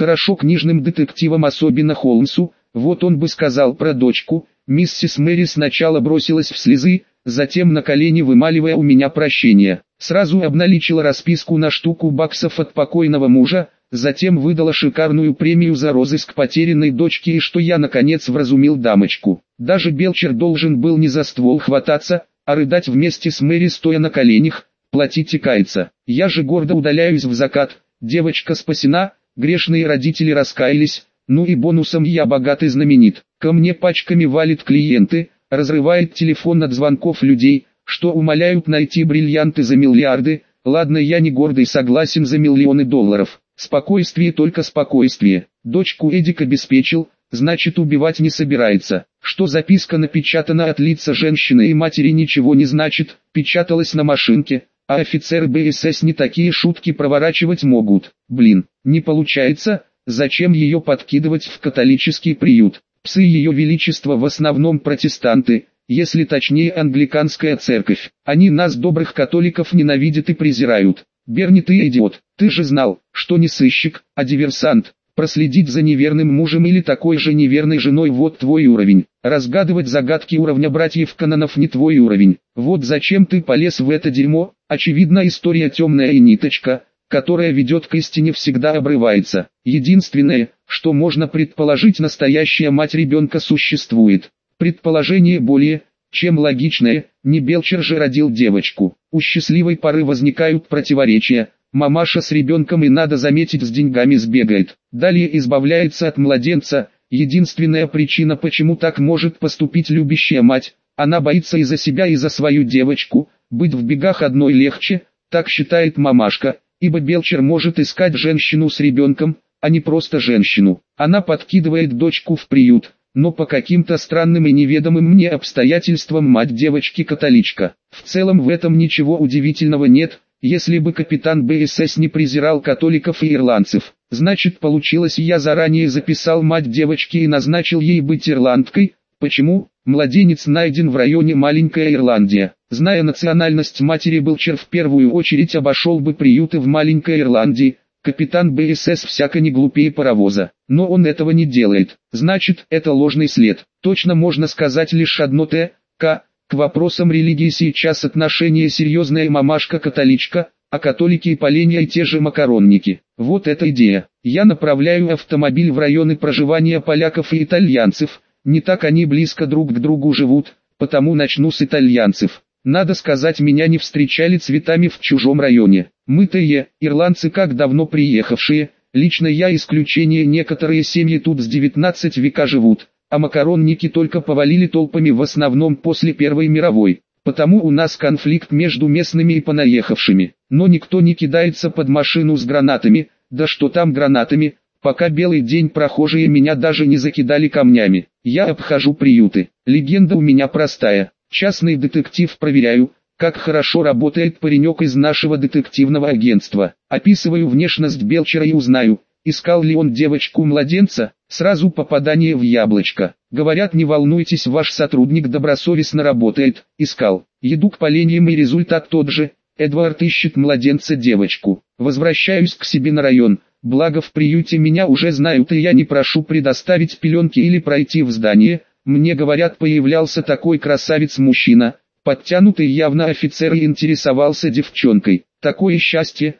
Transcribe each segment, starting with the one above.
хорошо книжным детективам, особенно Холмсу. Вот он бы сказал про дочку. Миссис Мэри сначала бросилась в слезы, затем на колени вымаливая у меня прощение. Сразу обналичила расписку на штуку баксов от покойного мужа, затем выдала шикарную премию за розыск потерянной дочки, и что я наконец вразумил дамочку. Даже Белчер должен был не за ствол хвататься, а рыдать вместе с Мэри, стоя на коленях, платить и каяться. Я же гордо удаляюсь в закат, девочка спасена, грешные родители раскаялись, ну и бонусом я богат и знаменит. Ко мне пачками валит клиенты, разрывает телефон от звонков людей, что умоляют найти бриллианты за миллиарды. Ладно, я не гордый, согласен за миллионы долларов. Спокойствие, только спокойствие. Дочку Эдик обеспечил, значит убивать не собирается. Что записка напечатана от лица женщины и матери, ничего не значит, печаталась на машинке, а офицеры БСС не такие шутки проворачивать могут. Блин, не получается, зачем ее подкидывать в католический приют? Псы Ее Величества в основном протестанты, если точнее англиканская церковь. Они нас, добрых католиков, ненавидят и презирают. Берни, ты идиот, ты же знал, что не сыщик, а диверсант. Проследить за неверным мужем или такой же неверной женой — вот твой уровень. Разгадывать загадки уровня братьев Кононов не твой уровень. Вот зачем ты полез в это дерьмо. Очевидно, история темная, и ниточка, которая ведет к истине, всегда обрывается. Единственное, что можно предположить, настоящая мать ребенка существует. Предположение более чем логичное, не Белчер же родил девочку. У счастливой пары возникают противоречия. Мамаша с ребенком, и надо заметить, с деньгами сбегает. Далее избавляется от младенца. Единственная причина, почему так может поступить любящая мать: она боится и за себя, и за свою девочку. Быть в бегах одной легче, так считает мамашка, ибо Белчер может искать женщину с ребенком, а не просто женщину. Она подкидывает дочку в приют, но по каким-то странным и неведомым мне обстоятельствам мать девочки католичка. В целом в этом ничего удивительного нет. Если бы капитан БСС не презирал католиков и ирландцев, значит получилось, я заранее записал мать девочки и назначил ей быть ирландкой. Почему? Младенец найден в районе Маленькая Ирландия. Зная национальность матери, Белчер в первую очередь обошел бы приюты в Маленькой Ирландии. Капитан БСС всяко не глупее паровоза. Но он этого не делает. Значит, это ложный след. Точно можно сказать лишь одно: К вопросам религии сейчас отношение серьезное. Мамашка-католичка, а католики и поленья те же макаронники. Вот эта идея. Я направляю автомобиль в районы проживания поляков и итальянцев. Не так они близко друг к другу живут, потому начну с итальянцев. Надо сказать, меня не встречали цветами в чужом районе. Мы-то ирландцы, как давно приехавшие, лично я исключение, некоторые семьи тут с 19 века живут, а макаронники только повалили толпами, в основном после Первой мировой. Потому у нас конфликт между местными и понаехавшими. Но никто не кидается под машину с гранатами, да что там гранатами. Пока белый день, прохожие меня даже не закидали камнями. Я обхожу приюты. Легенда у меня простая. Частный детектив, проверяю, как хорошо работает паренек из нашего детективного агентства. Описываю внешность Белчера и узнаю, искал ли он девочку-младенца. Сразу попадание в яблочко. Говорят, не волнуйтесь, ваш сотрудник добросовестно работает. Искал. Еду к поленьям, и результат тот же. Эдвард ищет младенца-девочку. Возвращаюсь к себе на район. Благо в приюте меня уже знают, и я не прошу предоставить пеленки или пройти в здание. Мне говорят, появлялся такой красавец-мужчина, подтянутый явно офицер, и интересовался девчонкой. Такое счастье,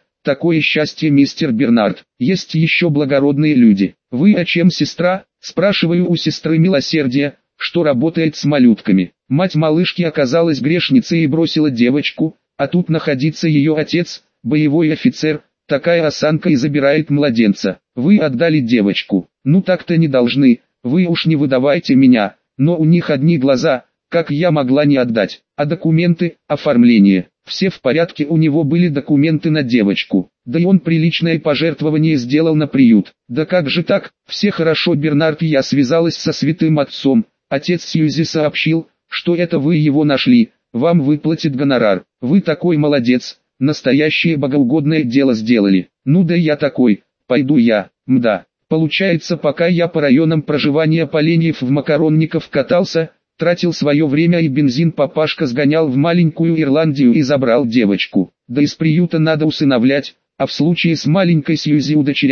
мистер Бернард. Есть еще благородные люди. Вы о чем, сестра? Спрашиваю у сестры милосердия, что работает с малютками. Мать малышки оказалась грешницей и бросила девочку, а тут находится ее отец, боевой офицер. Такая осанка, и забирает младенца. Вы отдали девочку. Ну так-то не должны, вы уж не выдавайте меня. Но у них одни глаза, как я могла не отдать? А документы, оформление, все в порядке, у него были документы на девочку. Да и он приличное пожертвование сделал на приют. Да как же так? Все хорошо, Бернард. Я связалась со святым отцом. Отец Сьюзи сообщил, что это вы его нашли. Вам выплатит гонорар. Вы такой молодец. Настоящее богоугодное дело сделали. Ну да я такой, пойду я, мда. Получается, пока я по районам проживания поленьев в макаронников катался, тратил свое время и бензин, папашка сгонял в Маленькую Ирландию и забрал девочку. Да из приюта надо усыновлять, а в случае с маленькой Сьюзи удочерять.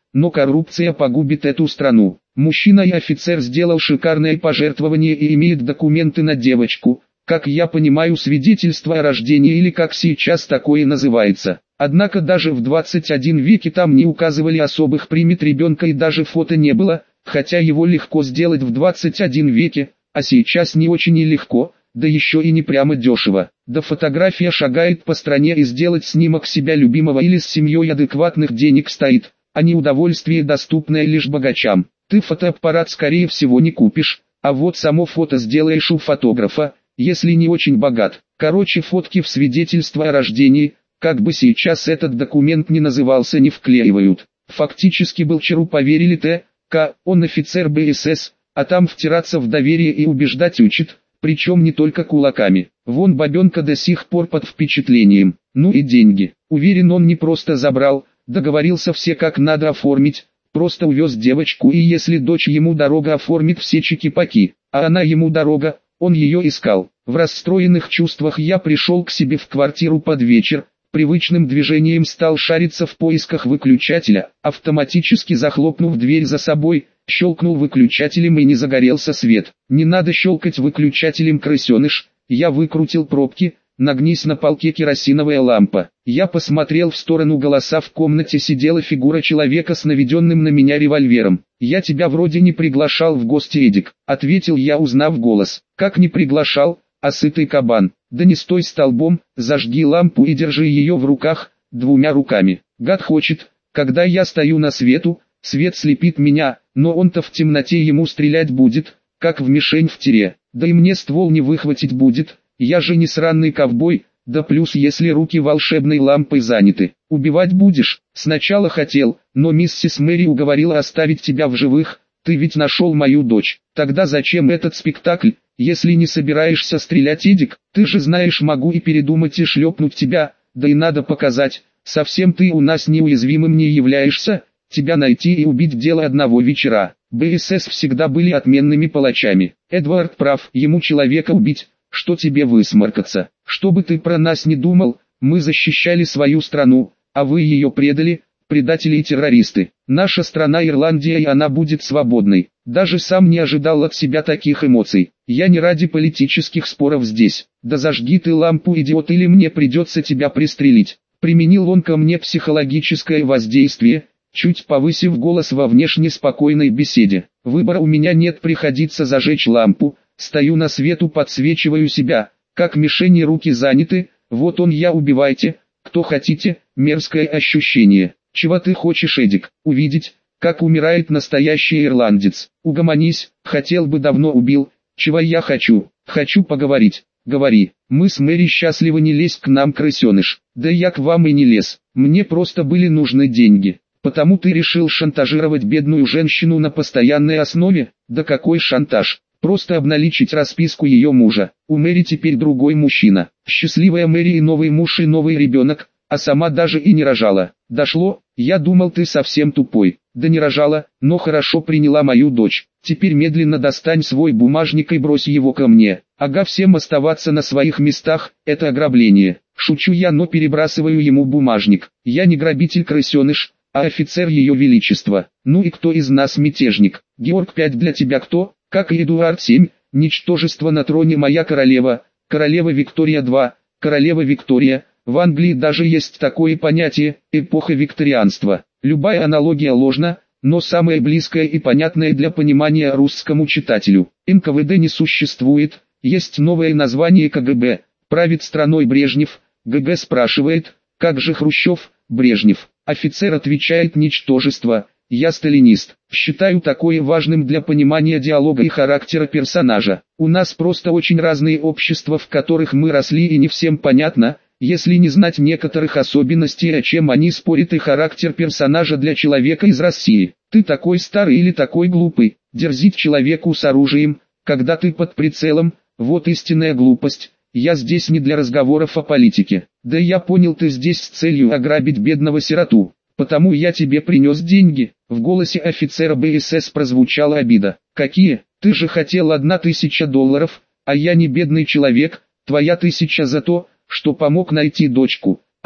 но коррупция погубит эту страну. Мужчина и офицер сделал шикарное пожертвование и имеет документы на девочку, как я понимаю, свидетельство о рождении или как сейчас такое называется. Однако даже в 21 веке там не указывали особых примет ребенка и даже фото не было, хотя его легко сделать в 21 веке, а сейчас не очень и легко, да еще и не прямо дешево. Да фотография шагает по стране и сделать снимок себя любимого или с семьей адекватных денег стоит, а не удовольствие, доступное лишь богачам. Ты фотоаппарат скорее всего не купишь, а вот само фото сделаешь у фотографа, если не очень богат. Короче, фотки в свидетельство о рождении, как бы сейчас этот документ ни назывался, не вклеивают. Фактически Белчеру поверили Т.К., он офицер БСС, а там втираться в доверие и убеждать учит, причем не только кулаками. Вон бабенка до сих пор под впечатлением. Ну и деньги. Уверен, он не просто забрал, договорился все как надо оформить, просто увез девочку, и если дочь ему дорога, оформит все чики-паки, а она ему дорога, он ее искал. В расстроенных чувствах я пришел к себе в квартиру под вечер, привычным движением стал шариться в поисках выключателя, автоматически захлопнув дверь за собой, щелкнул выключателем и не загорелся свет. Не надо щелкать выключателем, крысеныш, я выкрутил пробки, нагнись на полке керосиновая лампа. Я посмотрел в сторону голоса, в комнате сидела фигура человека с наведенным на меня револьвером. «Я тебя вроде не приглашал в гости, Эдик», — ответил я, узнав голос. «Как не приглашал, а сытый кабан? Да не стой столбом, зажги лампу и держи ее в руках, двумя руками. Гад хочет, когда я стою на свету, свет слепит меня, но он-то в темноте ему стрелять будет, как в мишень в тире. Да и мне ствол не выхватить будет, я же не сраный ковбой, да плюс если руки волшебной лампой заняты. Убивать будешь? Сначала хотел, но миссис Мэри уговорила оставить тебя в живых, ты ведь нашел мою дочь. Тогда зачем этот спектакль, если не собираешься стрелять, Эдик? Ты же знаешь, могу и передумать и шлепнуть тебя, да и надо показать, совсем ты у нас неуязвимым не являешься, тебя найти и убить дело одного вечера. БСС всегда были отменными палачами. Эдвард прав, ему человека убить, что тебе высморкаться. Что бы ты про нас не думал, мы защищали свою страну, а вы ее предали, предатели и террористы. Наша страна Ирландия, и она будет свободной. Даже сам не ожидал от себя таких эмоций. Я не ради политических споров здесь. Да зажги ты лампу, идиот, или мне придется тебя пристрелить. Применил он ко мне психологическое воздействие, чуть повысив голос во внешне спокойной беседе. Выбора у меня нет, приходится зажечь лампу. Стою на свету, подсвечиваю себя, как мишени, руки заняты, вот он я, убивайте, кто хотите, мерзкое ощущение. Чего ты хочешь, Эдик? Увидеть, как умирает настоящий ирландец? Угомонись, хотел бы, давно убил. Чего я хочу? Хочу поговорить. Говори. Мы с Мэри счастливы, не лезь к нам, крысеныш. Да я к вам и не лез, мне просто были нужны деньги. Потому ты решил шантажировать бедную женщину на постоянной основе? Да какой шантаж? Просто обналичить расписку ее мужа. У Мэри теперь другой мужчина. Счастливая Мэри и новый муж и новый ребенок, а сама даже и не рожала. Дошло? Я думал, ты совсем тупой. Да не рожала, но хорошо приняла мою дочь. Теперь медленно достань свой бумажник и брось его ко мне. Ага, всем оставаться на своих местах, это ограбление. Шучу я, но перебрасываю ему бумажник. Я не грабитель, крысеныш, а офицер ее величества. Ну и кто из нас мятежник? Георг 5 для тебя кто? Как и Эдуард 7, ничтожество на троне, моя королева, королева Виктория 2, королева Виктория. В Англии даже есть такое понятие – эпоха викторианства. Любая аналогия ложна, но самое близкое и понятное для понимания русскому читателю. НКВД не существует, есть новое название КГБ, правит страной Брежнев. ГГ спрашивает, как же Хрущев, Брежнев. Офицер отвечает: ничтожество. Я сталинист. Считаю такое важным для понимания диалога и характера персонажа. У нас просто очень разные общества, в которых мы росли, и не всем понятно, если не знать некоторых особенностей, о чем они спорят, и характер персонажа для человека из России. Ты такой старый или такой глупый, дерзить человеку с оружием, когда ты под прицелом, вот истинная глупость. Я здесь не для разговоров о политике. Да я понял, ты здесь с целью ограбить бедного сироту. Потому я тебе принес деньги. В голосе офицера БСС прозвучала обида. Какие? Ты же хотел $1000, а я не бедный человек. Твоя 1000 за то, что помог найти дочку,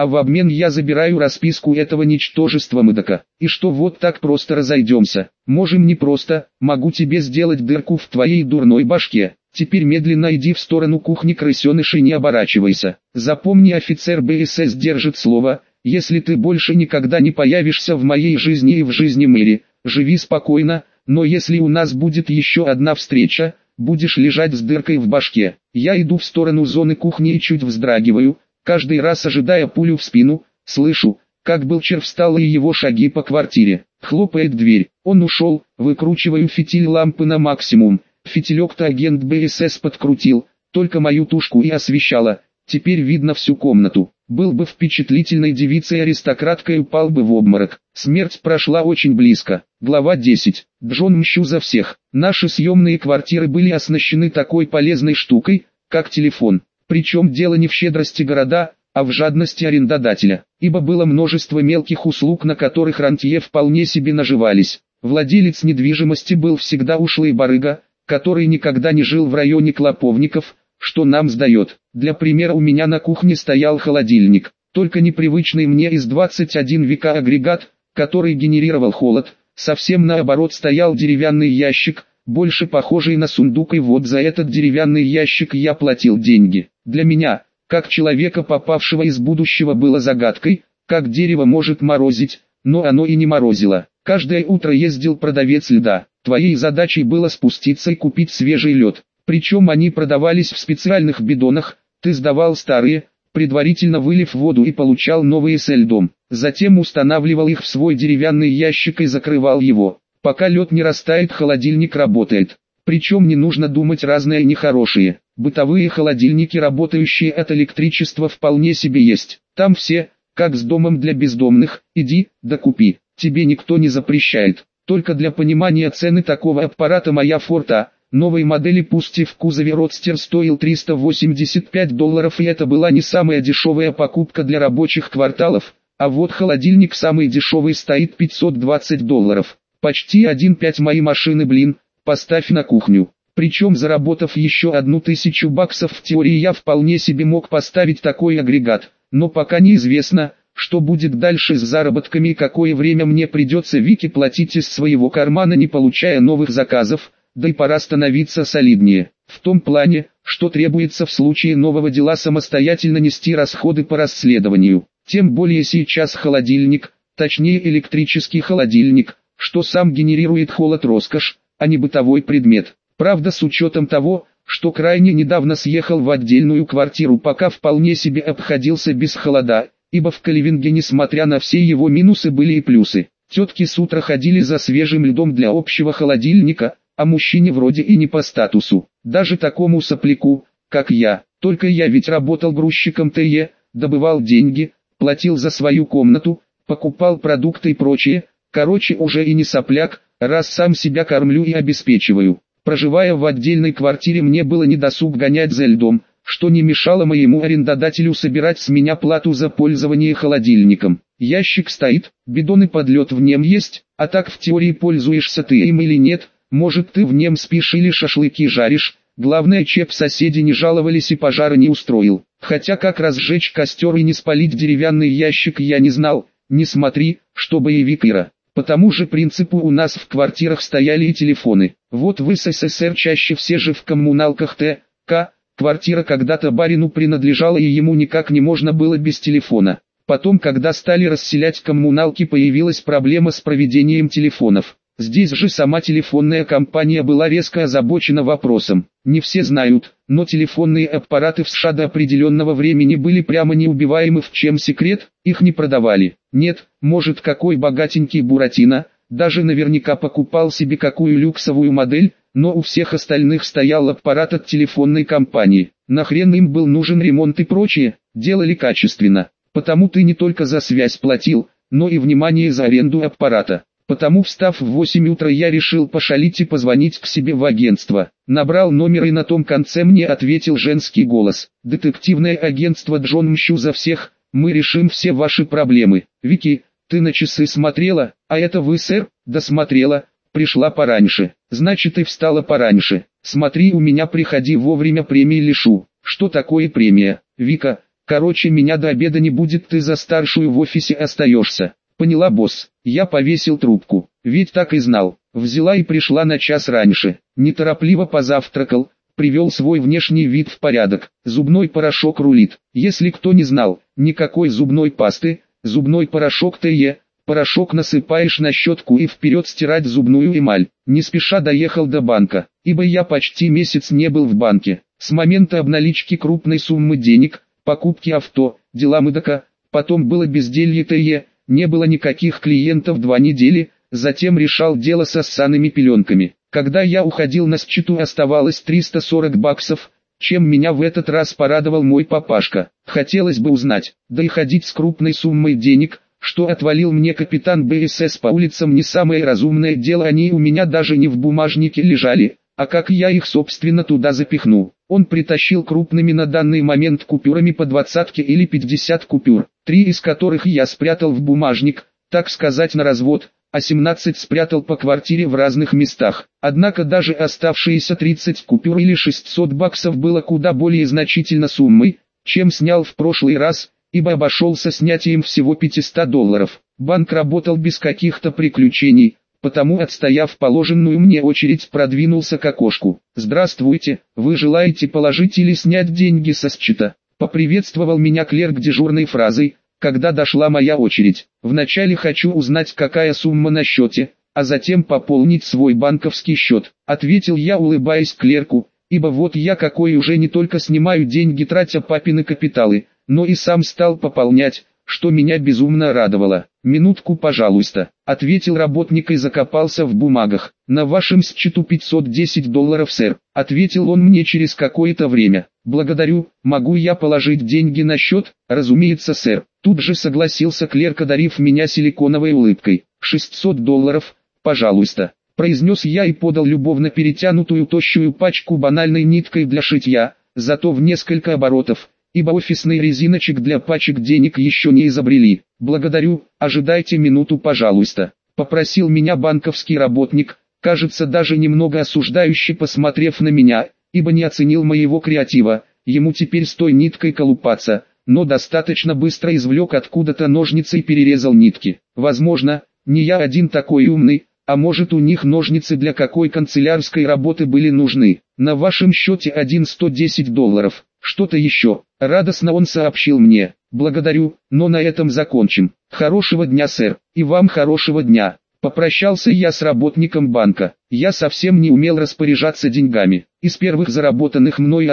а в обмен я забираю расписку этого ничтожества Мэдока. И что вот так просто разойдемся? Можем не просто, могу тебе сделать дырку в твоей дурной башке. Теперь медленно иди в сторону кухни, крысеныш, и не оборачивайся. Запомни, офицер БСС держит слово, если ты больше никогда не появишься в моей жизни и в жизни Мэри, живи спокойно, но если у нас будет еще одна встреча, будешь лежать с дыркой в башке. Я иду в сторону зоны кухни и чуть вздрагиваю, каждый раз ожидая пулю в спину. Слышу, как Белчер встал, и его шаги по квартире. Хлопает дверь, он ушел, выкручиваю фитиль лампы на максимум. Фитилек-то агент БСС подкрутил, только мою тушку и освещала, теперь видно всю комнату. Был бы впечатлительной девицей-аристократкой, упал бы в обморок. Смерть прошла очень близко. Глава 10. Джон, мщу за всех. Наши съемные квартиры были оснащены такой полезной штукой, как телефон. Причем дело не в щедрости города, а в жадности арендодателя. Ибо было множество мелких услуг, на которых рантье вполне себе наживались. Владелец недвижимости был всегда ушлый барыга, который никогда не жил в районе Клоповников, что нам сдает. Для примера, у меня на кухне стоял холодильник, только непривычный мне из 21 века агрегат, который генерировал холод. Совсем наоборот стоял деревянный ящик, больше похожий на сундук, и вот за этот деревянный ящик я платил деньги. Для меня, как человека, попавшего из будущего, было загадкой, как дерево может морозить, но оно и не морозило. Каждое утро ездил продавец льда. Твоей задачей было спуститься и купить свежий лед. Причем они продавались в специальных бидонах, ты сдавал старые, предварительно вылив воду, и получал новые со льдом. Затем устанавливал их в свой деревянный ящик и закрывал его. Пока лед не растает, холодильник работает. Причем не нужно думать разные нехорошие. Бытовые холодильники, работающие от электричества, вполне себе есть. Там все, как с домом для бездомных, иди, да купи. Тебе никто не запрещает. Только для понимания цены такого аппарата моя Ford A новой модели, пусть и в кузове Родстер, стоил $385, и это была не самая дешевая покупка для рабочих кварталов, а вот холодильник самый дешевый стоит $520. Почти 1,5 мои машины, блин, поставь на кухню. Причем, заработав еще $1000, в теории я вполне себе мог поставить такой агрегат, но пока неизвестно, что будет дальше с заработками и какое время мне придется Вике платить из своего кармана, не получая новых заказов, да и пора становиться солиднее. В том плане, что требуется в случае нового дела самостоятельно нести расходы по расследованию. Тем более сейчас холодильник, точнее электрический холодильник, что сам генерирует холод, роскошь, а не бытовой предмет. Правда, с учетом того, что крайне недавно съехал в отдельную квартиру, пока вполне себе обходился без холода, ибо в Кливинге, несмотря на все его минусы, были и плюсы. Тетки с утра ходили за свежим льдом для общего холодильника, а мужчине вроде и не по статусу. Даже такому сопляку, как я. Только я ведь работал грузчиком ТЕ, добывал деньги, платил за свою комнату, покупал продукты и прочее. Короче, уже и не сопляк, раз сам себя кормлю и обеспечиваю. Проживая в отдельной квартире, мне было недосуг гонять за льдом, что не мешало моему арендодателю собирать с меня плату за пользование холодильником. Ящик стоит, бидон и под лед в нем есть, а так в теории пользуешься ты им или нет, может ты в нем спишь или шашлыки жаришь, главное, чеп соседи не жаловались и пожара не устроил. Хотя как разжечь костер и не спалить деревянный ящик я не знал, не смотри, что боевик Ира. По тому же принципу у нас в квартирах стояли и телефоны. Вот в СССР чаще все же в коммуналках ТК, квартира когда-то барину принадлежала и ему никак не можно было без телефона. Потом, когда стали расселять коммуналки, появилась проблема с проведением телефонов. Здесь же сама телефонная компания была резко озабочена вопросом. Не все знают, но телефонные аппараты в США до определенного времени были прямо неубиваемы. В чем секрет? Их не продавали. Нет, может, какой богатенький Буратино, даже наверняка покупал себе какую люксовую модель, но у всех остальных стоял аппарат от телефонной компании. Нахрен им был нужен ремонт и прочее, делали качественно. Потому ты не только за связь платил, но и внимание за аренду аппарата. Потому, встав в 8 утра, я решил пошалить и позвонить к себе в агентство. Набрал номер, и на том конце мне ответил женский голос. «Детективное агентство Джон, мщу за всех, мы решим все ваши проблемы». «Вики, ты на часы смотрела? А это вы, сэр?» «Да смотрела, пришла пораньше». «Значит, и встала пораньше. Смотри, у меня приходи вовремя, премии лишу». «Что такое премия?» «Вика, Короче, меня до обеда не будет, ты за старшую в офисе остаешься. Поняла, босс. Я повесил трубку. Ведь так и знал. Взяла и пришла на час раньше. Неторопливо позавтракал. Привел свой внешний вид в порядок. Зубной порошок рулит. Если кто не знал, никакой зубной пасты. Зубной порошок ТЕ. Порошок насыпаешь на щетку и вперед стирать зубную эмаль. Не спеша доехал до банка, ибо я почти месяц не был в банке. С момента обналички крупной суммы денег, покупки авто, дела МДК, потом было безделье ТЕ, не было никаких клиентов 2 недели, затем решал дело со ссаными пеленками. Когда я уходил на счету оставалось 340 баксов, чем меня в этот раз порадовал мой папашка. Хотелось бы узнать, да и ходить с крупной суммой денег, что отвалил мне капитан БСС по улицам, не самое разумное дело, они у меня даже не в бумажнике лежали, а как я их собственно туда запихну. Он притащил крупными на данный момент купюрами по 20 или 50 купюр, 3 из которых я спрятал в бумажник, так сказать на развод, а 17 спрятал по квартире в разных местах. Однако даже оставшиеся 30 купюр или 600 баксов было куда более значительной суммой, чем снял в прошлый раз, ибо обошелся снятием всего $500. Банк работал без каких-то приключений, потому, отстояв положенную мне очередь, продвинулся к окошку. «Здравствуйте, вы желаете положить или снять деньги со счета?» Поприветствовал меня клерк дежурной фразой, когда дошла моя очередь. «Вначале хочу узнать, какая сумма на счете, а затем пополнить свой банковский счет», ответил я, улыбаясь клерку, ибо вот я какой уже не только снимаю деньги, тратя папины капиталы, но и сам стал пополнять, что меня безумно радовало. «Минутку, пожалуйста», ответил работник и закопался в бумагах. «На вашем счету $510, сэр», ответил он мне через какое-то время. «Благодарю, могу я положить деньги на счет?» «Разумеется, сэр», тут же согласился клерк, одарив меня силиконовой улыбкой. $600, пожалуйста», произнес я и подал любовно перетянутую тощую пачку банальной ниткой для шитья, зато в несколько оборотов, ибо офисный резиночек для пачек денег еще не изобрели. «Благодарю, ожидайте минуту, пожалуйста», попросил меня банковский работник, кажется, даже немного осуждающе посмотрев на меня, ибо не оценил моего креатива, ему теперь с той ниткой колупаться, но достаточно быстро извлек откуда-то ножницы и перерезал нитки. Возможно, не я один такой умный, а может, у них ножницы для какой канцелярской работы были нужны. «На вашем счете $110. Что-то еще?» Радостно он сообщил мне. «Благодарю, но на этом закончим. Хорошего дня, сэр, и вам хорошего дня». Попрощался я с работником банка. Я совсем не умел распоряжаться деньгами. Из первых заработанных мной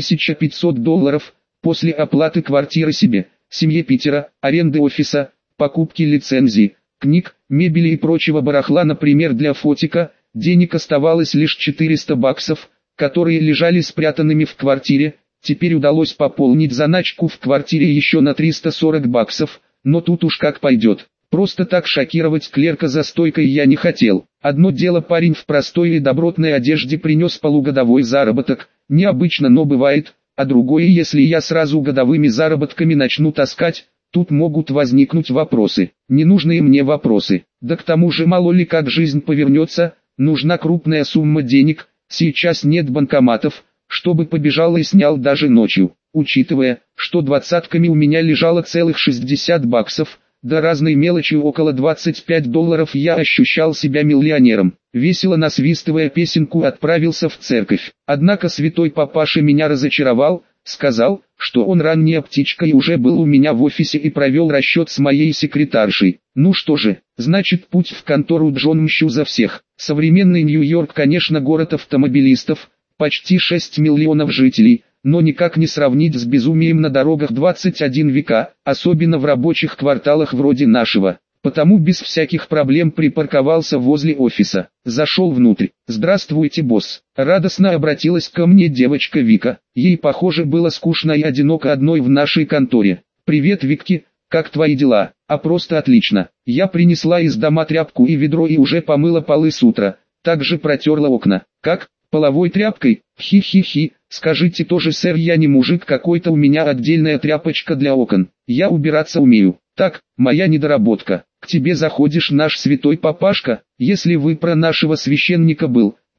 $1500, после оплаты квартиры себе, семье Питера, аренды офиса, покупки лицензий, книг, мебели и прочего барахла, например, для фотика, денег оставалось лишь 400 баксов, которые лежали спрятанными в квартире. Теперь удалось пополнить заначку в квартире еще на 340 баксов, но тут уж как пойдет. Просто так шокировать клерка за стойкой я не хотел. Одно дело, парень в простой и добротной одежде принес полугодовой заработок, необычно, но бывает, а другое, если я сразу годовыми заработками начну таскать, тут могут возникнуть вопросы, ненужные мне вопросы. Да к тому же мало ли как жизнь повернется, нужна крупная сумма денег, сейчас нет банкоматов, чтобы побежал и снял даже ночью. Учитывая, что двадцатками у меня лежало целых 60 баксов, да разной мелочью около $25, я ощущал себя миллионером. Весело насвистывая песенку, отправился в церковь. Однако святой папаша меня разочаровал, сказал, что он ранняя птичка и уже был у меня в офисе и провел расчет с моей секретаршей. Ну что же, значит, путь в контору Джон Мщу за всех. Современный Нью-Йорк, конечно, город автомобилистов, почти 6 миллионов жителей, но никак не сравнить с безумием на дорогах 21 века, особенно в рабочих кварталах вроде нашего. Потому без всяких проблем припарковался возле офиса. Зашел внутрь. «Здравствуйте, босс!» Радостно обратилась ко мне девочка Вика. Ей, похоже, было скучно и одиноко одной в нашей конторе. «Привет, Викки, как твои дела?» «А просто отлично. Я принесла из дома тряпку и ведро и уже помыла полы с утра. Также протерла окна». «Как? Половой тряпкой? Хи-хи-хи. Скажите тоже, сэр, я не мужик какой-то, у меня отдельная тряпочка для окон. Я убираться умею». «Так, моя недоработка. К тебе заходишь наш святой папашка, если вы про нашего священника был,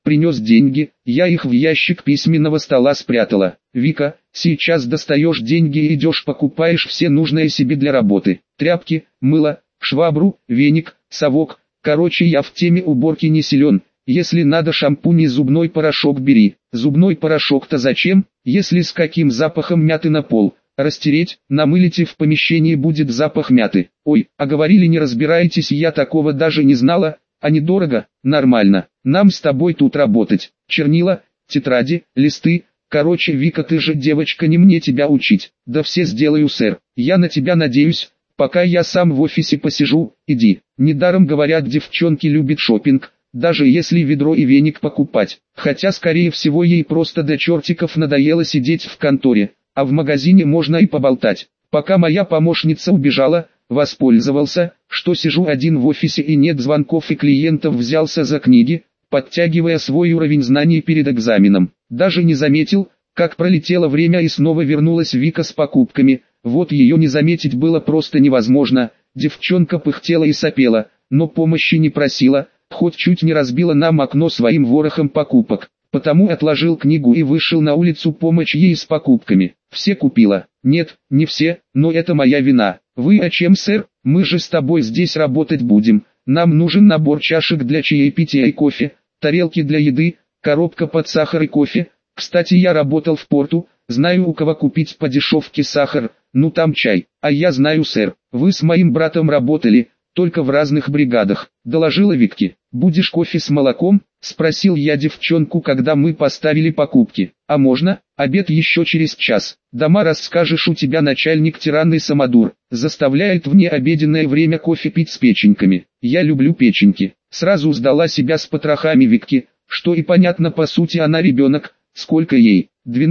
принес деньги, я их в ящик письменного стола спрятала. Вика, сейчас достаешь деньги и идешь покупаешь все нужное себе для работы. Тряпки, мыло, швабру, веник, совок. Короче, я в теме уборки не силен. Если надо шампунь и зубной порошок бери. Зубной порошок-то зачем, если с каким запахом мяты на пол? Растереть, намылить и в помещении будет запах мяты. Ой, а говорили не разбираетесь, я такого даже не знала. А недорого? Нормально. Нам с тобой тут работать. Чернила, тетради, листы. Короче, Вика, ты же девочка, не мне тебя учить. Да все сделаю, сэр. Я на тебя надеюсь. Пока я сам в офисе посижу, иди. Недаром говорят, девчонки любят шопинг, даже если ведро и веник покупать. Хотя скорее всего ей просто до чертиков надоело сидеть в конторе, а в магазине можно и поболтать. Пока моя помощница убежала, воспользовался, что сижу один в офисе и нет звонков и клиентов, взялся за книги, подтягивая свой уровень знаний перед экзаменом. Даже не заметил, как пролетело время и снова вернулась Вика с покупками. Вот ее не заметить было просто невозможно. Девчонка пыхтела и сопела, но помощи не просила, хоть чуть не разбила нам окно своим ворохом покупок. Потому отложил книгу и вышел на улицу помочь ей с покупками. Все купила. Нет, не все, но это моя вина. Вы о чем, сэр? Мы же с тобой здесь работать будем. Нам нужен набор чашек для чаепития и кофе, тарелки для еды, коробка под сахар и кофе. Кстати, я работал в порту, знаю у кого купить по дешевке сахар, ну там чай. А я знаю, сэр, вы с моим братом работали, только в разных бригадах, доложила Викки. Будешь кофе с молоком? Спросил я девчонку, когда мы поставили покупки. А можно? Обед еще через час. Дома расскажешь, у тебя начальник тиранный самодур. Заставляет в необеденное время кофе пить с печеньками. Я люблю печеньки. Сразу сдала себя с потрохами Викки, что и понятно, по сути она ребенок. Сколько ей?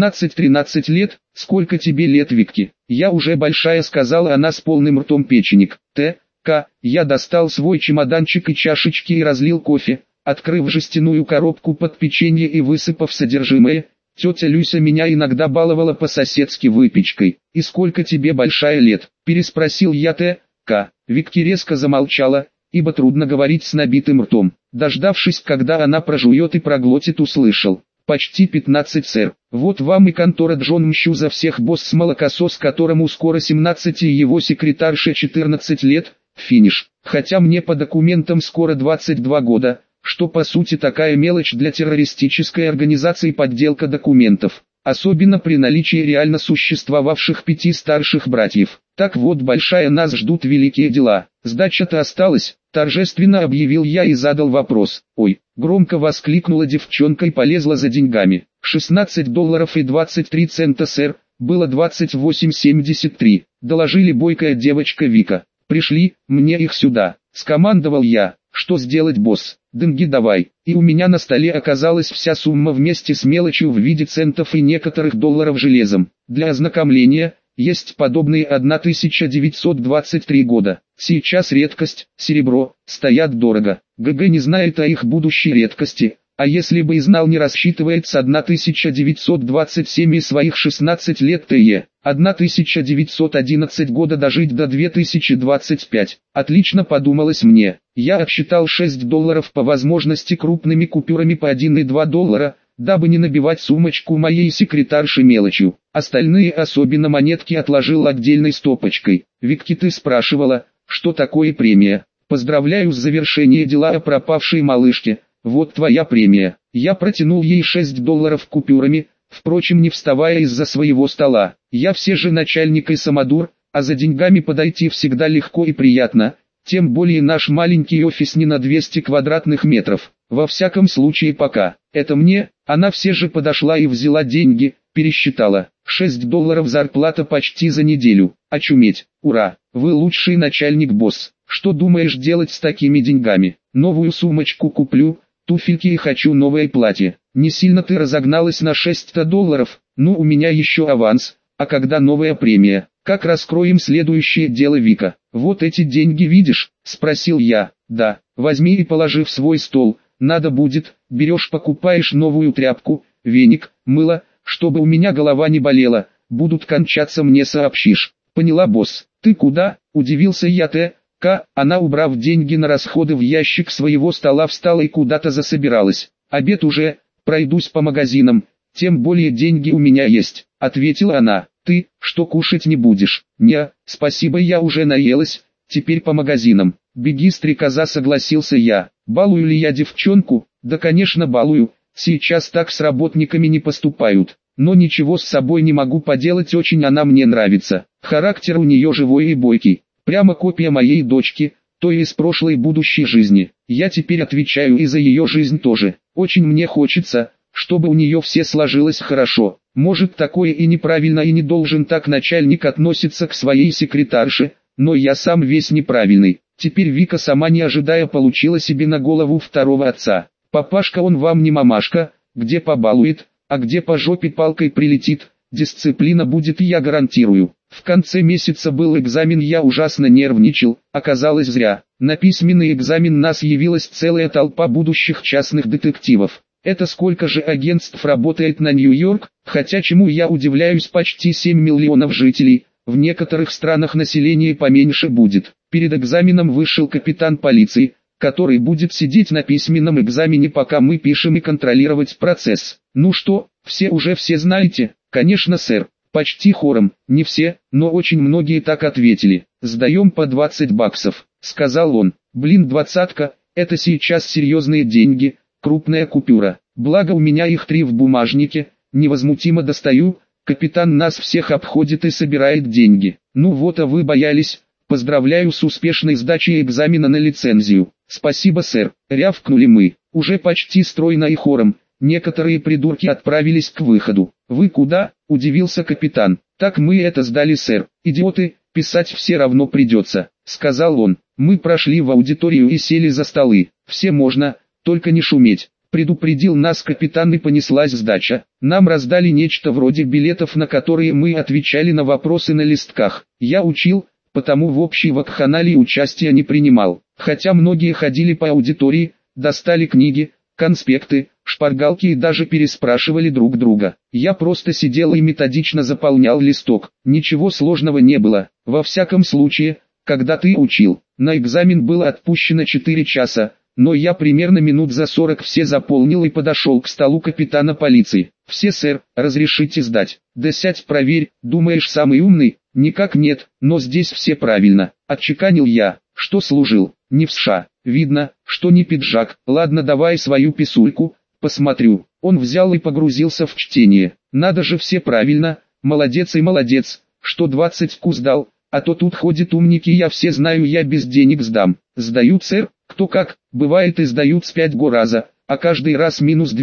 12-13 лет? Сколько тебе лет, Викки? Я уже большая, сказала она с полным ртом. Печенек. Я достал свой чемоданчик и чашечки и разлил кофе. Открыв жестяную коробку под печенье и высыпав содержимое, тетя Люся меня иногда баловала по-соседски выпечкой. «И сколько тебе, большая, лет?» – переспросил я. Викки резко замолчала, ибо трудно говорить с набитым ртом. Дождавшись, когда она прожует и проглотит, услышал: «Почти 15, сэр. Вот вам и контора Джон Мщу за всех, босс-молокосос, которому скоро 17 и его секретарше 14 лет, финиш. Хотя мне по документам скоро 22 года». Что по сути такая мелочь для террористической организации, подделка документов, особенно при наличии реально существовавших 5 старших братьев. Так вот, большая, нас ждут великие дела. Сдача-то осталась, торжественно объявил я и задал вопрос. «Ой!» — громко воскликнула девчонка и полезла за деньгами. $16 и 23 цента, сэр, было 28,73, доложили бойкая девочка Вика. «Пришли, мне их сюда», — скомандовал я. «Что сделать, босс? Деньги давай». И у меня на столе оказалась вся сумма вместе с мелочью в виде центов и некоторых долларов железом. Для ознакомления, есть подобные 1923 года. Сейчас редкость, серебро, стоят дорого. ГГ не знает о их будущей редкости. А если бы и знал, не рассчитывает с 1927 и своих 16 лет ТЕ. 1911 года дожить до 2025. Отлично, подумалось мне. Я отсчитал $6 по возможности крупными купюрами по 1 и 2 доллара, дабы не набивать сумочку моей секретарши мелочью. Остальные, особенно монетки, отложил отдельной стопочкой. Викки, ты спрашивала, что такое премия? Поздравляю с завершением дела о пропавшей малышке. Вот твоя премия. Я протянул ей $6 купюрами, впрочем не вставая из-за своего стола. Я все же начальник и самодур, а за деньгами подойти всегда легко и приятно, тем более наш маленький офис не на 200 квадратных метров. Во всяком случае пока. Это мне, она все же подошла и взяла деньги, пересчитала. $6 зарплата почти за неделю. Очуметь, ура, вы лучший начальник, босс. Что думаешь делать с такими деньгами? Новую сумочку куплю, туфельки и хочу новое платье. Не сильно ты разогналась на $600? Ну, у меня еще аванс, а когда новая премия? Как раскроем следующее дело, Вика? Вот эти деньги видишь? Спросил я. Да, возьми и положи в свой стол. Надо будет, берешь, покупаешь новую тряпку, веник, мыло, чтобы у меня голова не болела. Будут кончаться, мне сообщишь. Поняла, босс? Ты куда? Удивился я. Она, убрав деньги на расходы в ящик своего стола, встала и куда-то засобиралась. обед уже, пройдусь по магазинам, тем более деньги у меня есть, ответила она. Ты, что кушать не будешь? Не, спасибо, я уже наелась, теперь по магазинам. Беги, стрекоза, согласился я. Балую ли я девчонку? Да конечно балую, сейчас так с работниками не поступают. Но ничего с собой не могу поделать, очень она мне нравится. Характер у нее живой и бойкий, прямо копия моей дочки, то из прошлой и будущей жизни. Я теперь отвечаю и за ее жизнь тоже. Очень мне хочется, чтобы у нее все сложилось хорошо. Может, такое и неправильно, и не должен так начальник относиться к своей секретарше, но я сам весь неправильный. Теперь Вика, сама не ожидая, получила себе на голову второго отца. Папашка он вам не мамашка, где побалует, а где по жопе палкой прилетит. Дисциплина будет, я гарантирую. В конце месяца был экзамен, я ужасно нервничал, оказалось зря. На письменный экзамен нас явилась целая толпа будущих частных детективов. Это сколько же агентств работает на Нью-Йорк, хотя чему я удивляюсь, почти 7 миллионов жителей, в некоторых странах население поменьше будет. Перед экзаменом вышел капитан полиции, который будет сидеть на письменном экзамене, пока мы пишем, и контролировать процесс. Ну что, все знаете? Конечно, сэр. Почти хором, не все, но очень многие так ответили. Сдаем по $20, сказал он. Блин, двадцатка, это сейчас серьезные деньги. Крупная купюра. Благо у меня их 3 в бумажнике, невозмутимо достаю, капитан нас всех обходит и собирает деньги. Ну вот, а вы боялись. Поздравляю с успешной сдачей экзамена на лицензию. Спасибо, сэр, рявкнули мы, уже почти стройно и хором. Некоторые придурки отправились к выходу. Вы куда? Удивился капитан. Так мы это сдали, сэр. Идиоты, писать все равно придется, сказал он. Мы прошли в аудиторию и сели за столы. Все можно, только не шуметь. Предупредил нас капитан, и понеслась сдача. Нам раздали нечто вроде билетов, на которые мы отвечали на вопросы на листках. Я учил, потому в общей вакханалии участия не принимал. Хотя многие ходили по аудитории, достали книги, конспекты, шпаргалки и даже переспрашивали друг друга. Я просто сидел и методично заполнял листок. Ничего сложного не было. Во всяком случае, когда ты учил. На экзамен было отпущено 4 часа. Но я примерно минут за 40 все заполнил и подошел к столу капитана полиции. Все, сэр, разрешите сдать. Да сядь, проверь, думаешь самый умный? Никак нет, но здесь все правильно. Отчеканил я. Что служил? Не в США. Видно, что не пиджак. Ладно, давай свою писульку, посмотрю. Он взял и погрузился в чтение. Надо же, все правильно. Молодец и молодец, что 20 сдал. А то тут ходят умники, я все знаю, я без денег сдам. Сдают, сэр, кто как, бывает и сдают с 5 раза, а каждый раз минус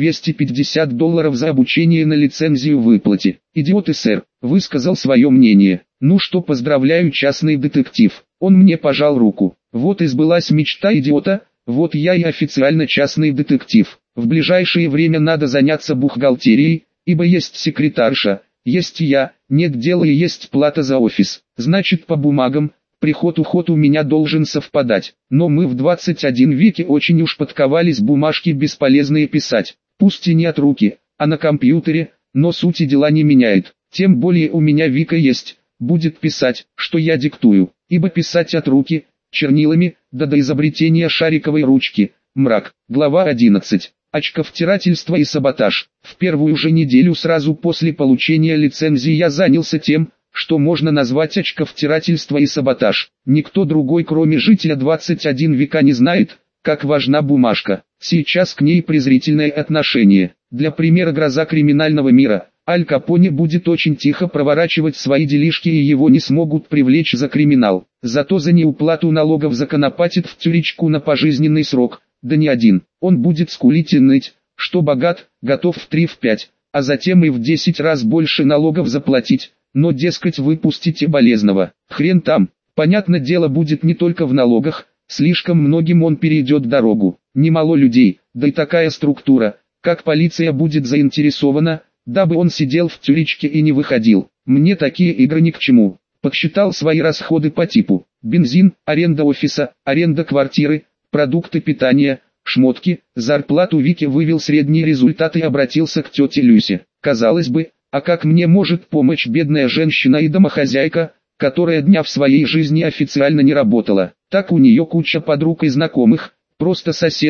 $250 за обучение на лицензию выплате. Идиоты, сэр, высказал свое мнение. Ну что, поздравляю, частный детектив. Он мне пожал руку. Вот и сбылась мечта идиота, вот я и официально частный детектив. В ближайшее время надо заняться бухгалтерией, ибо есть секретарша. Есть я, нет дела и есть плата за офис. Значит, по бумагам, приход-уход у меня должен совпадать. Но мы в 21 веке очень уж подковались бумажки бесполезные писать. Пусть и не от руки, а на компьютере, но сути дела не меняет. Тем более у меня Вика есть, будет писать, что я диктую. Ибо писать от руки, чернилами, да до изобретения шариковой ручки, мрак. Глава 11. Очковтирательство и саботаж. В первую же неделю сразу после получения лицензии я занялся тем, что можно назвать очковтирательство и саботаж. Никто другой, кроме жителя 21 века, не знает, как важна бумажка. Сейчас к ней презрительное отношение. Для примера, гроза криминального мира. Аль Капоне будет очень тихо проворачивать свои делишки, и его не смогут привлечь за криминал. Зато за неуплату налогов законопатит в тюрячку на пожизненный срок. Да не один. Он будет скулить и ныть, что богат, готов в 3-5, а затем и в 10 раз больше налогов заплатить. Но, дескать, выпустите болезного. Хрен там. Понятно, дело будет не только в налогах, слишком многим он перейдет дорогу. Немало людей, да и такая структура, как полиция, будет заинтересована, дабы он сидел в тюрячке и не выходил. Мне такие игры ни к чему. Подсчитал свои расходы по типу: бензин, аренда офиса, аренда квартиры, продукты питания, шмотки, зарплату Вики, вывел средний результат и обратился к тете Люсе. Казалось бы, а как мне может помочь бедная женщина и домохозяйка, которая дня в своей жизни официально не работала? Так у нее куча подруг и знакомых, просто соседок,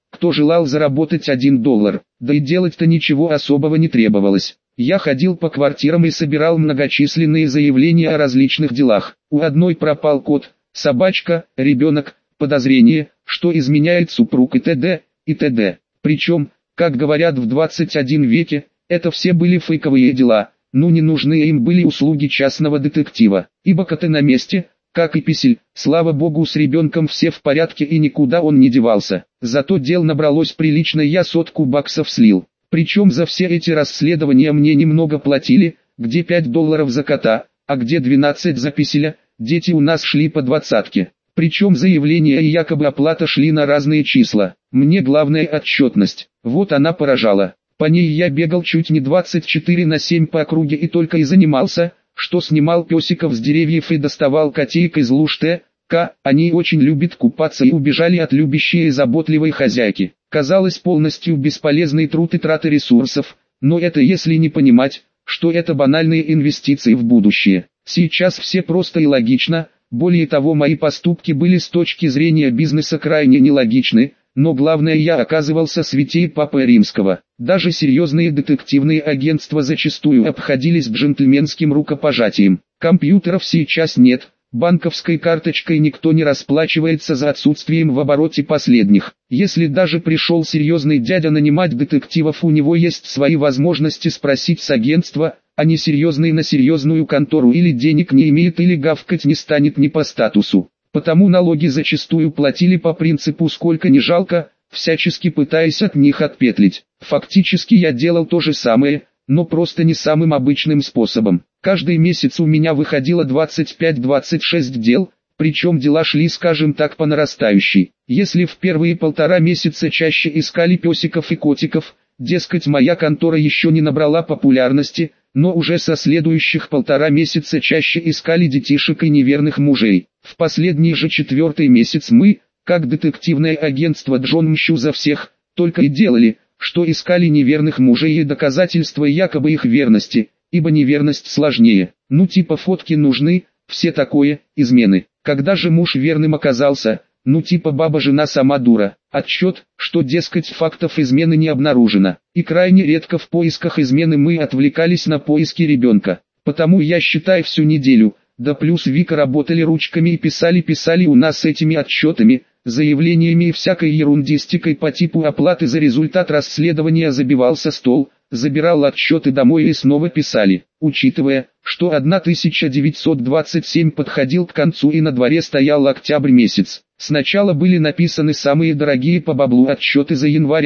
кто желал заработать $1, да и делать-то ничего особого не требовалось. Я ходил по квартирам и собирал многочисленные заявления о различных делах. У одной пропал кот, собачка, ребенок, подозрение, что изменяет супруг и т.д. и т.д. Причем, как говорят в 21 веке, это все были фейковые дела, не нужны им были услуги частного детектива, ибо коты на месте, как и писель, слава богу, с ребенком все в порядке и никуда он не девался. Зато дел набралось прилично, я $100 слил. Причем за все эти расследования мне немного платили, где $5 за кота, а где 12 за писеля, дети у нас шли по 20. Причем заявления и якобы оплата шли на разные числа. Мне главная отчетность, вот она поражала. По ней я бегал чуть не 24/7 по округе и только и занимался, что снимал песиков с деревьев и доставал котейок из луж т.к. Они очень любят купаться и убежали от любящей и заботливой хозяйки. Казалось полностью бесполезный труд и траты ресурсов, но это если не понимать, что это банальные инвестиции в будущее. Сейчас все просто и логично, более того, мои поступки были с точки зрения бизнеса крайне нелогичны, но главное, я оказывался святей Папы Римского. Даже серьезные детективные агентства зачастую обходились джентльменским рукопожатием. Компьютеров сейчас нет, банковской карточкой никто не расплачивается за отсутствием в обороте последних. Если даже пришел серьезный дядя нанимать детективов, у него есть свои возможности спросить с агентства, а не серьезный на серьезную контору или денег не имеет или гавкать не станет не по статусу. Потому налоги зачастую платили по принципу «сколько не жалко», всячески пытаясь от них отпетлить. Фактически я делал то же самое, но просто не самым обычным способом. Каждый месяц у меня выходило 25-26 дел, причем дела шли, скажем так, по нарастающей. Если в первые 1,5 месяца чаще искали песиков и котиков, дескать, моя контора еще не набрала популярности, но уже со следующих 1,5 месяца чаще искали детишек и неверных мужей. В последний же 4-й месяц мы, как детективное агентство Джон Мщу за всех, только и делали, что искали неверных мужей и доказательства якобы их верности, ибо неверность сложнее. Типа фотки нужны, все такое, измены. Когда же муж верным оказался, типа баба-жена сама дура. Отчет, что дескать фактов измены не обнаружено. И крайне редко в поисках измены мы отвлекались на поиски ребенка. Потому я считаю всю неделю, да плюс Вика работали ручками и писали у нас этими отчетами, заявлениями и всякой ерундистикой по типу оплаты за результат расследования. Забивался стол, забирал отчеты домой и снова писали. Учитывая, что 1927 подходил к концу и на дворе стоял октябрь месяц. Сначала были написаны самые дорогие по баблу отчеты за январь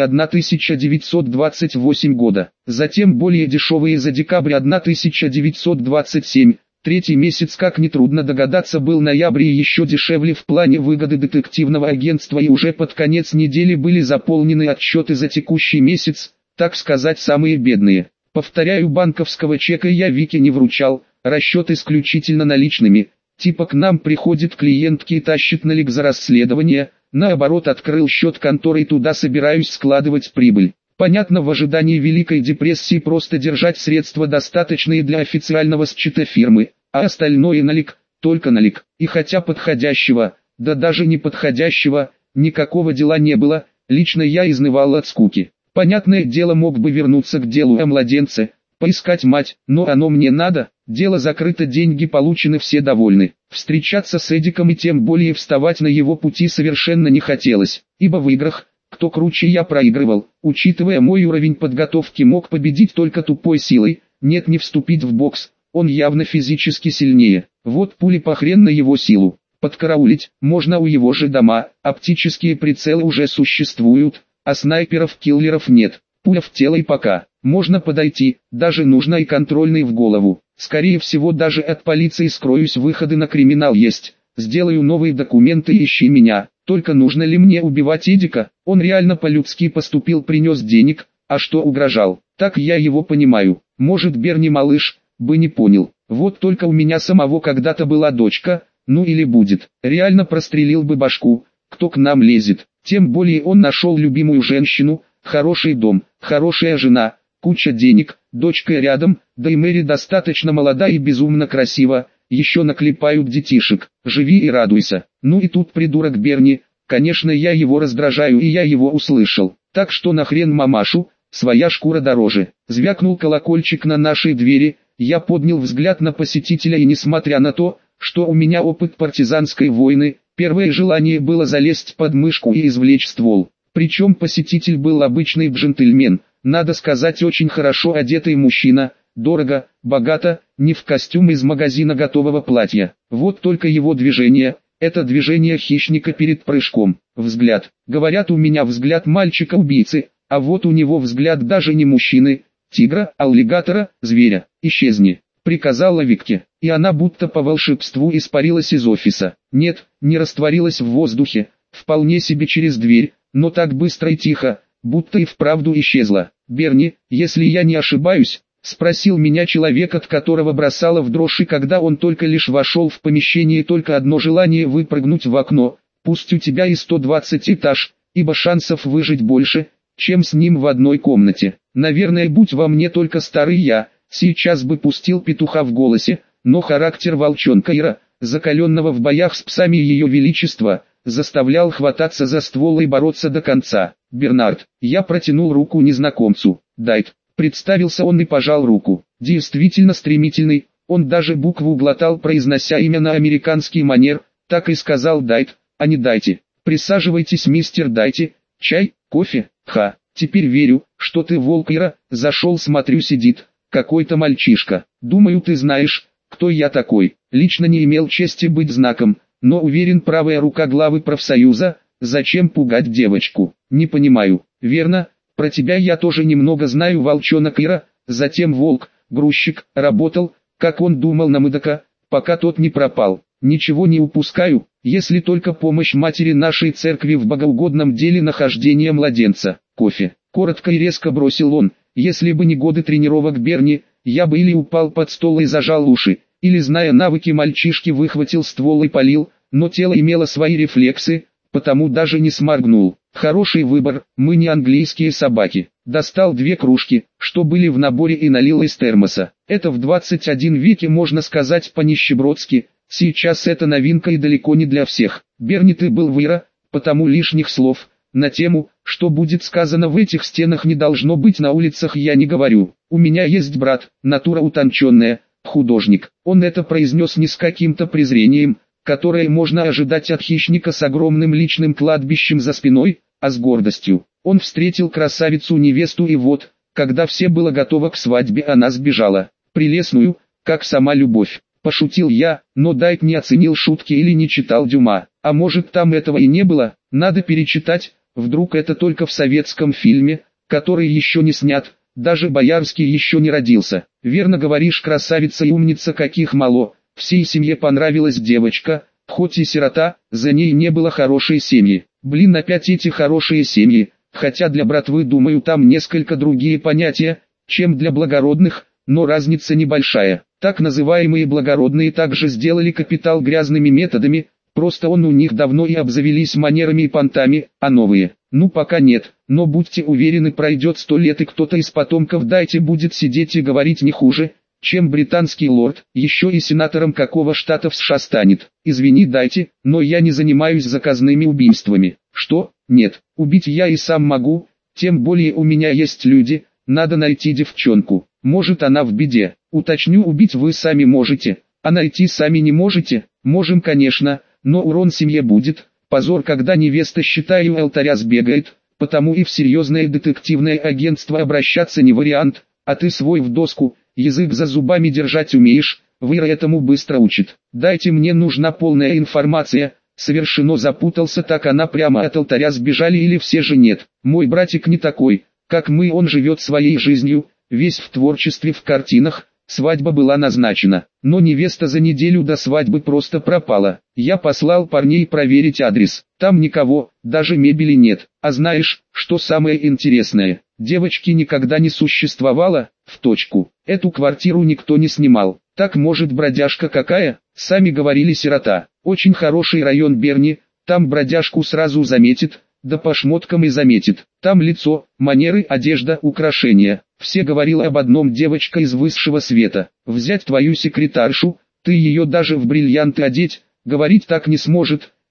1928 года, затем более дешевые за декабрь 1927. Третий месяц, как нетрудно догадаться, был ноябрь и еще дешевле в плане выгоды детективного агентства, и уже под конец недели были заполнены отчеты за текущий месяц, так сказать, самые бедные. Повторяю, банковского чека я Вике не вручал, расчет исключительно наличными. Типа к нам приходит клиентки и тащит налик за расследование, наоборот открыл счет конторы и туда собираюсь складывать прибыль. Понятно, в ожидании Великой депрессии просто держать средства достаточные для официального счета фирмы, а остальное налик, только налик. И хотя подходящего, да даже не подходящего, никакого дела не было, лично я изнывал от скуки. Понятное дело, мог бы вернуться к делу о младенце, поискать мать, но оно мне надо, дело закрыто, деньги получены, все довольны. Встречаться с Эдиком и тем более вставать на его пути совершенно не хотелось, ибо в играх, кто круче, я проигрывал. Учитывая мой уровень подготовки, мог победить только тупой силой, нет, не вступить в бокс, он явно физически сильнее. Вот пули похрен на его силу. Подкараулить можно у его же дома, оптические прицелы уже существуют, а снайперов-киллеров нет. Пуля в тело и пока. Можно подойти, даже нужно и контрольный в голову. Скорее всего, даже от полиции скроюсь, выходы на криминал есть. Сделаю новые документы, ищи меня. Только нужно ли мне убивать Эдика? Он реально по-людски поступил, принес денег, а что угрожал? Так я его понимаю. Может, Берни малыш, бы не понял. Вот только у меня самого когда-то была дочка, или будет. Реально прострелил бы башку, кто к нам лезет. Тем более он нашел любимую женщину, хороший дом, хорошая жена, куча денег, дочка рядом, да и Мэри достаточно молода и безумно красива, еще наклепают детишек, живи и радуйся. И тут придурок Берни, Конечно, я его раздражаю, и я его услышал. Так что нахрен мамашу, своя шкура дороже. Звякнул колокольчик на нашей двери, я поднял взгляд на посетителя, и несмотря на то, что у меня опыт партизанской войны, первое желание было залезть под мышку и извлечь ствол. Причем посетитель был обычный джентльмен, надо сказать, очень хорошо одетый мужчина, дорого, богато, не в костюм из магазина готового платья. Вот только его движение, это движение хищника перед прыжком. Взгляд. Говорят, у меня взгляд мальчика-убийцы, а вот у него взгляд даже не мужчины, тигра, аллигатора, зверя. «Исчезни», — приказала Викке, и она будто по волшебству испарилась из офиса. Нет, не растворилась в воздухе, вполне себе через дверь, но так быстро и тихо, будто и вправду исчезла. «Берни, если я не ошибаюсь?» — спросил меня человек, от которого бросало в дрожь, и когда он только лишь вошел в помещение, только одно желание — выпрыгнуть в окно. Пусть у тебя и 120 этаж, ибо шансов выжить больше, чем с ним в одной комнате. Наверное, будь во мне только старый я, сейчас бы пустил петуха в голосе, но характер волчонка Ира, закаленного в боях с псами Ее Величества, заставлял хвататься за ствол и бороться до конца. «Бернард», я протянул руку незнакомцу. «Дайт», представился он и пожал руку. Действительно стремительный, он даже букву глотал, произнося имя на американский манер, так и сказал «Дайт», а не «Дайте». «Присаживайтесь, мистер, дайте, чай, кофе, ха». «Теперь верю, что ты волк, Ира», зашел, смотрю, сидит какой-то мальчишка. «Думаю, ты знаешь, кто я такой». Лично не имел чести быть знаком, но уверен, правая рука главы профсоюза. Зачем пугать девочку? Не понимаю. Верно, про тебя я тоже немного знаю, волчонок Ира. Затем волк, грузчик, работал, как он думал, на Мэдока, пока тот не пропал. Ничего не упускаю, если только помощь матери нашей церкви в богоугодном деле нахождения младенца. Кофе. Коротко и резко бросил он. Если бы не годы тренировок Берни, я бы или упал под стол и зажал уши, или, зная навыки мальчишки, выхватил ствол и палил, но тело имело свои рефлексы, потому даже не сморгнул. Хороший выбор, мы не английские собаки. Достал 2 кружки, что были в наборе, и налил из термоса. Это в 21 веке, можно сказать, по-нищебродски. Сейчас это новинка и далеко не для всех. Берни, ты был в Ира, потому лишних слов на тему, что будет сказано в этих стенах, не должно быть на улицах, я не говорю. У меня есть брат, натура утонченная, художник. Он это произнес не с каким-то презрением, которое можно ожидать от хищника с огромным личным кладбищем за спиной, а с гордостью. Он встретил красавицу-невесту, и вот, когда все было готово к свадьбе, она сбежала. Прелестную, как сама любовь. Пошутил я, но Дайт не оценил шутки или не читал Дюма. А может, там этого и не было, надо перечитать, вдруг это только в советском фильме, который еще не снят, даже Боярский еще не родился. Верно говоришь, красавица и умница, каких мало. Всей семье понравилась девочка, хоть и сирота, за ней не было хорошей семьи. Блин, опять эти хорошие семьи, хотя для братвы, думаю, там несколько другие понятия, чем для благородных, но разница небольшая. Так называемые благородные также сделали капитал грязными методами, просто он у них давно и обзавелись манерами и понтами, а новые, ну пока нет, но будьте уверены, пройдет 100 лет и кто-то из потомков Дайте будет сидеть и говорить не хуже, чем британский лорд, еще и сенатором какого штата в США станет. Извини, Дайте, но я не занимаюсь заказными убийствами. Что? Нет, убить я и сам могу, тем более у меня есть люди, надо найти девчонку. Может, она в беде. Уточню, убить вы сами можете, а найти сами не можете. Можем, конечно, но урон семье будет. Позор, когда невеста, считаю, у алтаря сбегает, потому и в серьезное детективное агентство обращаться не вариант, а ты свой в доску, язык за зубами держать умеешь, Вира этому быстро учит. Дайте, мне нужна полная информация. Совершенно запутался, так она прямо от алтаря сбежали или все же нет. Мой братик не такой, как мы, он живет своей жизнью, весь в творчестве, в картинах. Свадьба была назначена, но невеста за неделю до свадьбы просто пропала. Я послал парней проверить адрес, там никого, даже мебели нет. А знаешь, что самое интересное? Девочки никогда не существовало, в точку. Эту квартиру никто не снимал. Так, может, бродяжка какая? Сами говорили, сирота. Очень хороший район Берни, там бродяжку сразу заметит, да по шмоткам и заметит. Там лицо, манеры, одежда, украшения. Все говорил об одном: девочка из высшего света. Взять твою секретаршу, ты ее даже в бриллианты одеть, говорить так не сможет,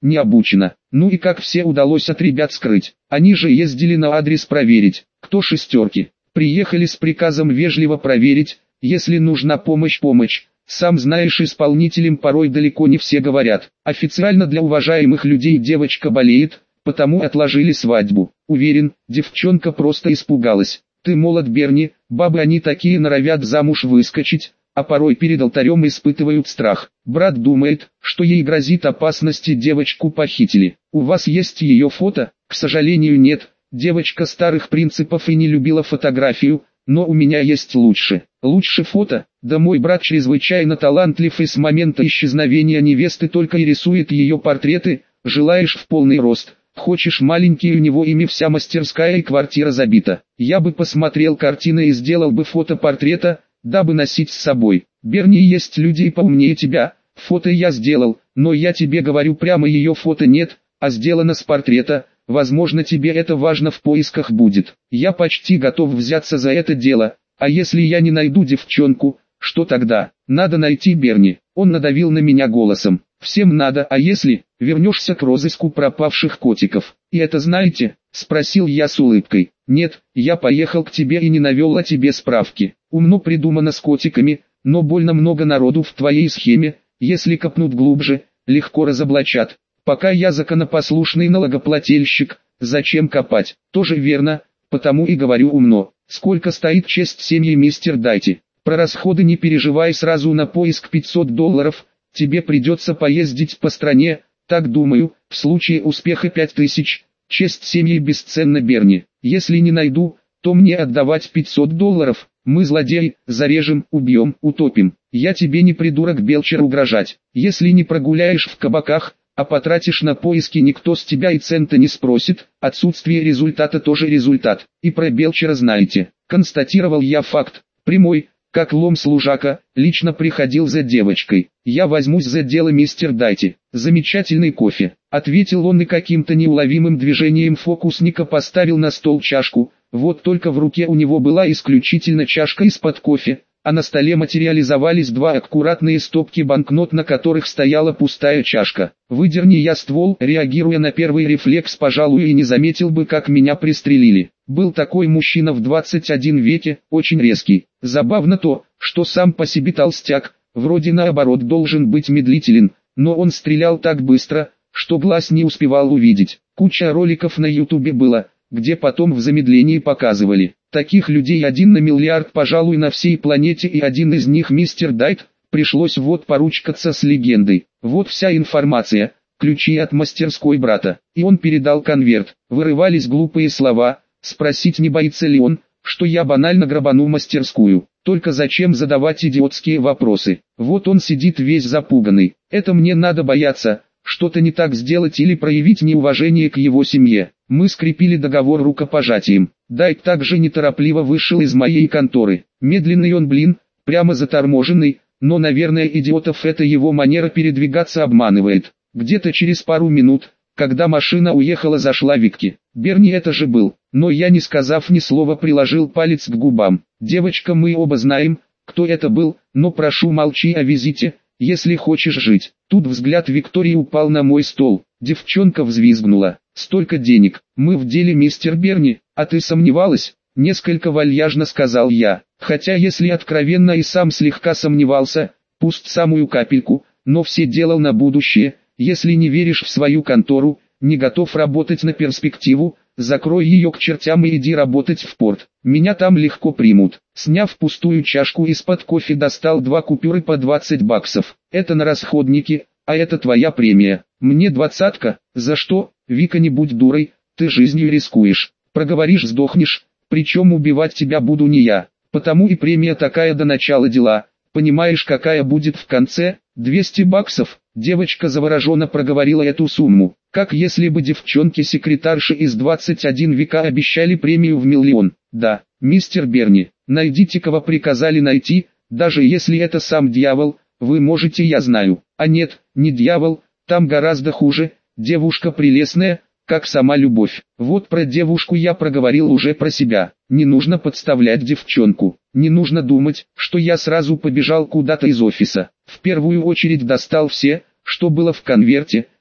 не обучена. Ну и как все удалось от ребят скрыть. Они же ездили на адрес проверить, кто шестерки. Приехали с приказом вежливо проверить, если нужна помощь. Сам знаешь, исполнителям порой далеко не все говорят. Официально для уважаемых людей девочка болеет, потому отложили свадьбу. Уверен, девчонка просто испугалась. Ты молод, Берни, бабы они такие норовят замуж выскочить, а порой перед алтарем испытывают страх. Брат думает, что ей грозит опасность и девочку похитили. У вас есть ее фото? К сожалению нет, девочка старых принципов и не любила фотографию, но у меня есть лучше. Лучше фото? Да мой брат чрезвычайно талантлив и с момента исчезновения невесты только и рисует ее портреты. Желаешь в полный рост? Хочешь маленький, у него ими вся мастерская и квартира забита. Я бы посмотрел картины и сделал бы фото портрета, дабы носить с собой. Берни, есть люди и поумнее тебя. Фото я сделал, но я тебе говорю прямо, ее фото нет, а сделано с портрета. Возможно, тебе это важно в поисках будет. Я почти готов взяться за это дело, а если я не найду девчонку, что тогда? Надо найти Берни. Он надавил на меня голосом. Всем надо, а если вернешься к розыску пропавших котиков? И это знаете? Спросил я с улыбкой. Нет, я поехал к тебе и не навел о тебе справки. Умно придумано с котиками, но больно много народу в твоей схеме. Если копнут глубже, легко разоблачат. Пока я законопослушный налогоплательщик, зачем копать? Тоже верно, потому и говорю умно. Сколько стоит честь семьи, мистер Дайти? Про расходы не переживай, сразу на поиск $500. Тебе придется поездить по стране, так думаю, в случае успеха 5000. Честь семьи бесценна, Берни. Если не найду, то мне отдавать $500. Мы злодеи, зарежем, убьем, утопим. Я тебе не придурок, Белчер, угрожать. Если не прогуляешь в кабаках, а потратишь на поиски, никто с тебя и цента не спросит. Отсутствие результата тоже результат. И про Белчера знаете. Констатировал я факт. Прямой, как лом служака, лично приходил за девочкой. Я возьмусь за дело, мистер Дайти. Замечательный кофе, ответил он и каким-то неуловимым движением фокусника поставил на стол чашку. Вот только в руке у него была исключительно чашка из-под кофе, а на столе материализовались два аккуратные стопки банкнот, на которых стояла пустая чашка. Выдерни я ствол, реагируя на первый рефлекс, пожалуй, и не заметил бы, как меня пристрелили. Был такой мужчина в 21 веке, очень резкий. Забавно то, что сам по себе толстяк, вроде наоборот должен быть медлителен, но он стрелял так быстро, что глаз не успевал увидеть. Куча роликов на ютубе было, где потом в замедлении показывали. Таких людей 1 на миллиард, пожалуй, на всей планете, и один из них мистер Дайт. Пришлось вот поручкаться с легендой. Вот вся информация, ключи от мастерской брата. И он передал конверт. Вырывались глупые слова, спросить, не боится ли он, что я банально грабану мастерскую. Только зачем задавать идиотские вопросы? Вот он сидит весь запуганный. Это мне надо бояться, что-то не так сделать или проявить неуважение к его семье. Мы скрепили договор рукопожатием. Дайт также неторопливо вышел из моей конторы. Медленный он, прямо заторможенный, но, наверное, идиотов это его манера передвигаться обманывает. Где-то через пару минут, когда машина уехала, зашла Викки. Берни это же был, но я, не сказав ни слова, приложил палец к губам. Девочка, мы оба знаем, кто это был, но прошу, молчи о визите, если хочешь жить. Тут взгляд Виктории упал на мой стол. Девчонка взвизгнула. Столько денег, мы в деле, мистер Берни, а ты сомневалась? Несколько вальяжно сказал я, хотя, если откровенно, и сам слегка сомневался, пусть самую капельку, но все делал на будущее. Если не веришь в свою контору, не готов работать на перспективу, закрой ее к чертям и иди работать в порт. Меня там легко примут. Сняв пустую чашку из-под кофе, достал 2 купюры по $20. Это на расходники, а это твоя премия. Мне 20-ка, за что? Вика, не будь дурой, ты жизнью рискуешь. Проговоришь, сдохнешь, причем убивать тебя буду не я. Потому и премия такая до начала дела. Понимаешь, какая будет в конце? $200. Девочка завороженно проговорила эту сумму, как если бы девчонки-секретарши из 21 века обещали премию в $1 000 000. Да, мистер Берни, найдите, кого приказали найти, даже если это сам дьявол, вы можете, я знаю. А нет, не дьявол, там гораздо хуже, девушка прелестная, как сама любовь. Вот про девушку я проговорил уже про себя. Не нужно подставлять девчонку. Не нужно думать, что я сразу побежал куда-то из офиса. В первую очередь достал все, что было в конверте,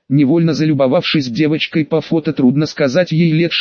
невольно залюбовавшись девочкой по фото. Трудно сказать, ей лет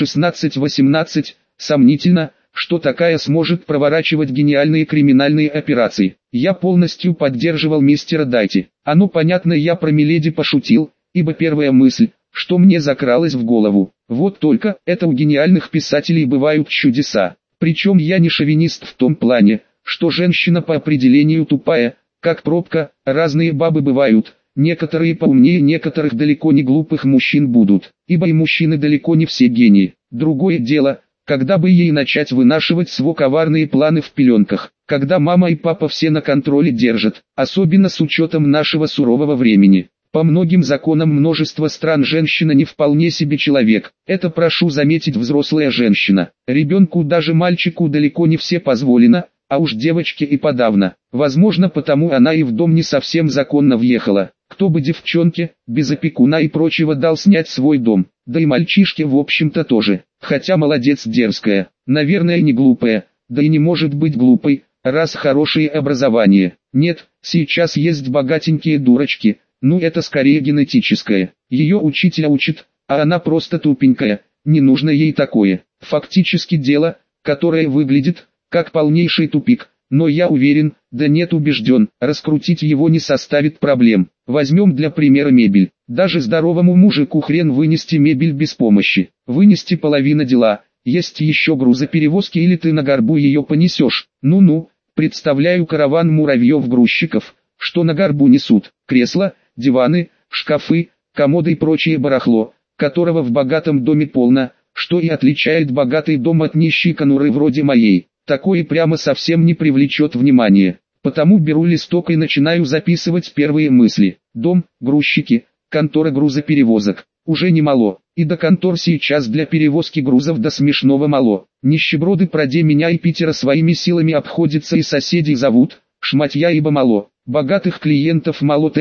16-18, сомнительно, что такая сможет проворачивать гениальные криминальные операции. Я полностью поддерживал мистера Дайти. Оно понятно, я про Миледи пошутил, ибо первая мысль, что мне закралась в голову: вот только, это у гениальных писателей бывают чудеса. Причем я не шовинист в том плане, что женщина по определению тупая, как пробка. Разные бабы бывают, некоторые поумнее некоторых. Далеко не глупых мужчин будут, ибо и мужчины далеко не все гении. Другое дело, когда бы ей начать вынашивать свои коварные планы в пеленках, когда мама и папа все на контроле держат, особенно с учетом нашего сурового времени. По многим законам множества стран женщина не вполне себе человек. Это, прошу заметить, взрослая женщина. Ребенку, даже мальчику, далеко не все позволено, а уж девочке и подавно. Возможно, потому она и в дом не совсем законно въехала. Кто бы девчонке, без опекуна и прочего, дал снять свой дом? Да и мальчишке в общем-то тоже. Хотя молодец, дерзкая, наверное, не глупая, да и не может быть глупой, раз хорошее образование. Нет, сейчас есть богатенькие дурочки. Ну, это скорее генетическое. Ее учитель учит, а она просто тупенькая, не нужно ей такое. Фактически дело, которое выглядит как полнейший тупик, но я уверен, да нет, убежден, раскрутить его не составит проблем. Возьмем для примера мебель. Даже здоровому мужику хрен вынести мебель без помощи. Вынести половина дела, есть еще грузоперевозки, или ты на горбу ее понесешь. Ну-ну, представляю караван муравьев-грузчиков, что на горбу несут кресла, диваны, шкафы, комоды и прочее барахло, которого в богатом доме полно, что и отличает богатый дом от нищей конуры вроде моей. Такое прямо совсем не привлечет внимания. Потому беру листок и начинаю записывать первые мысли. Дом, грузчики, контора грузоперевозок. Уже немало, и до контор сейчас для перевозки грузов до смешного мало. Нищеброды проде меня и Питера своими силами обходятся, и соседей зовут шматья, ибо мало. Богатых клиентов мало,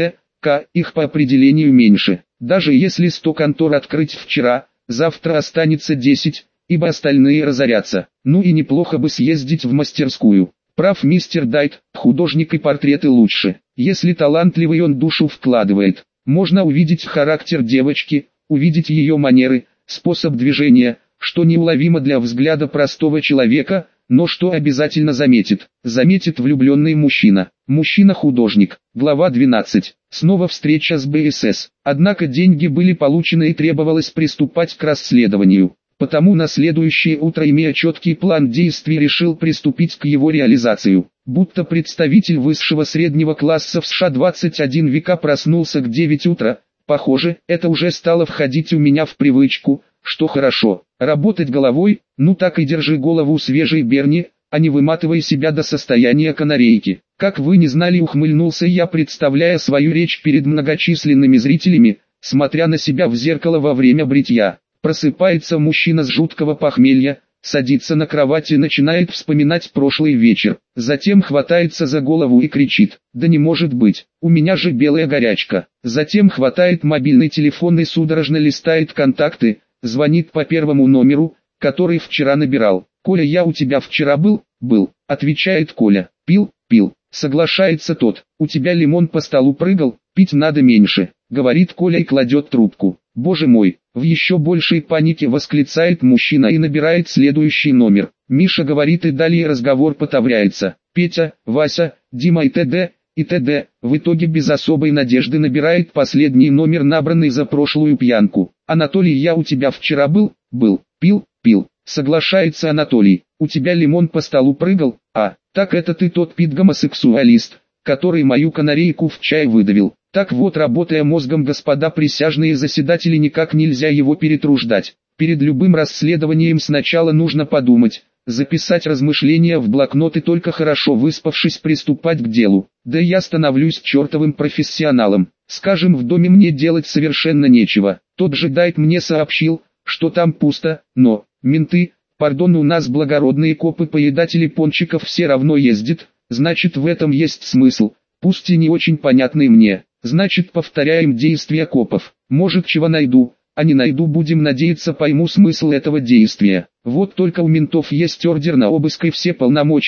их по определению меньше. Даже если 100 контор открыть вчера, завтра останется 10, ибо остальные разорятся. Ну и неплохо бы съездить в мастерскую. Прав мистер Дайт, художник и портреты лучше. Если талантливый, он душу вкладывает. Можно увидеть характер девочки, увидеть ее манеры, способ движения, что неуловимо для взгляда простого человека, но что обязательно заметит. Заметит влюбленный мужчина. Мужчина-художник. Глава 12. Снова встреча с БСС. Однако деньги были получены и требовалось приступать к расследованию. Потому на следующее утро, имея четкий план действий, решил приступить к его реализации. Будто представитель высшего среднего класса в США 21 века проснулся к 9 утра, похоже, это уже стало входить у меня в привычку, что хорошо. Работать головой, ну так и держи голову свежей, Берни, а не выматывай себя до состояния канарейки. Как вы не знали, ухмыльнулся я, представляя свою речь перед многочисленными зрителями, смотря на себя в зеркало во время бритья. Просыпается мужчина с жуткого похмелья, садится на кровать и начинает вспоминать прошлый вечер. Затем хватается за голову и кричит: «Да не может быть, у меня же белая горячка». Затем хватает мобильный телефон и судорожно листает контакты, звонит по первому номеру, который вчера набирал. «Коля, я у тебя вчера был?» «Был», отвечает Коля. «Пил?» «Пил». Соглашается тот. «У тебя лимон по столу прыгал?» «Пить надо меньше», говорит Коля и кладет трубку. «Боже мой!» В еще большей панике восклицает мужчина и набирает следующий номер. Миша говорит, и далее разговор потавряется. Петя, Вася, Дима и т.д. и т.д. В итоге без особой надежды набирает последний номер, набранный за прошлую пьянку. «Анатолий, я у тебя вчера был?» «Был». «Пил?» «Пил». Соглашается Анатолий. «У тебя лимон по столу прыгал?» «А, так это ты тот пид-гомосексуалист, который мою канарейку в чай выдавил». Так вот, работая мозгом, господа присяжные заседатели, никак нельзя его перетруждать. Перед любым расследованием сначала нужно подумать, записать размышления в блокнот и только хорошо выспавшись приступать к делу. Да я становлюсь чертовым профессионалом. Скажем, в доме мне делать совершенно нечего. Тот же Дайт мне сообщил, что там пусто, но менты, пардон, у нас благородные копы-поедатели пончиков все равно ездят, значит в этом есть смысл, пусть и не очень понятный мне. Значит, повторяем действия копов. Может, чего найду, а не найду, будем надеяться, пойму смысл этого действия. Вот только у ментов есть ордер на обыск и все полномочия,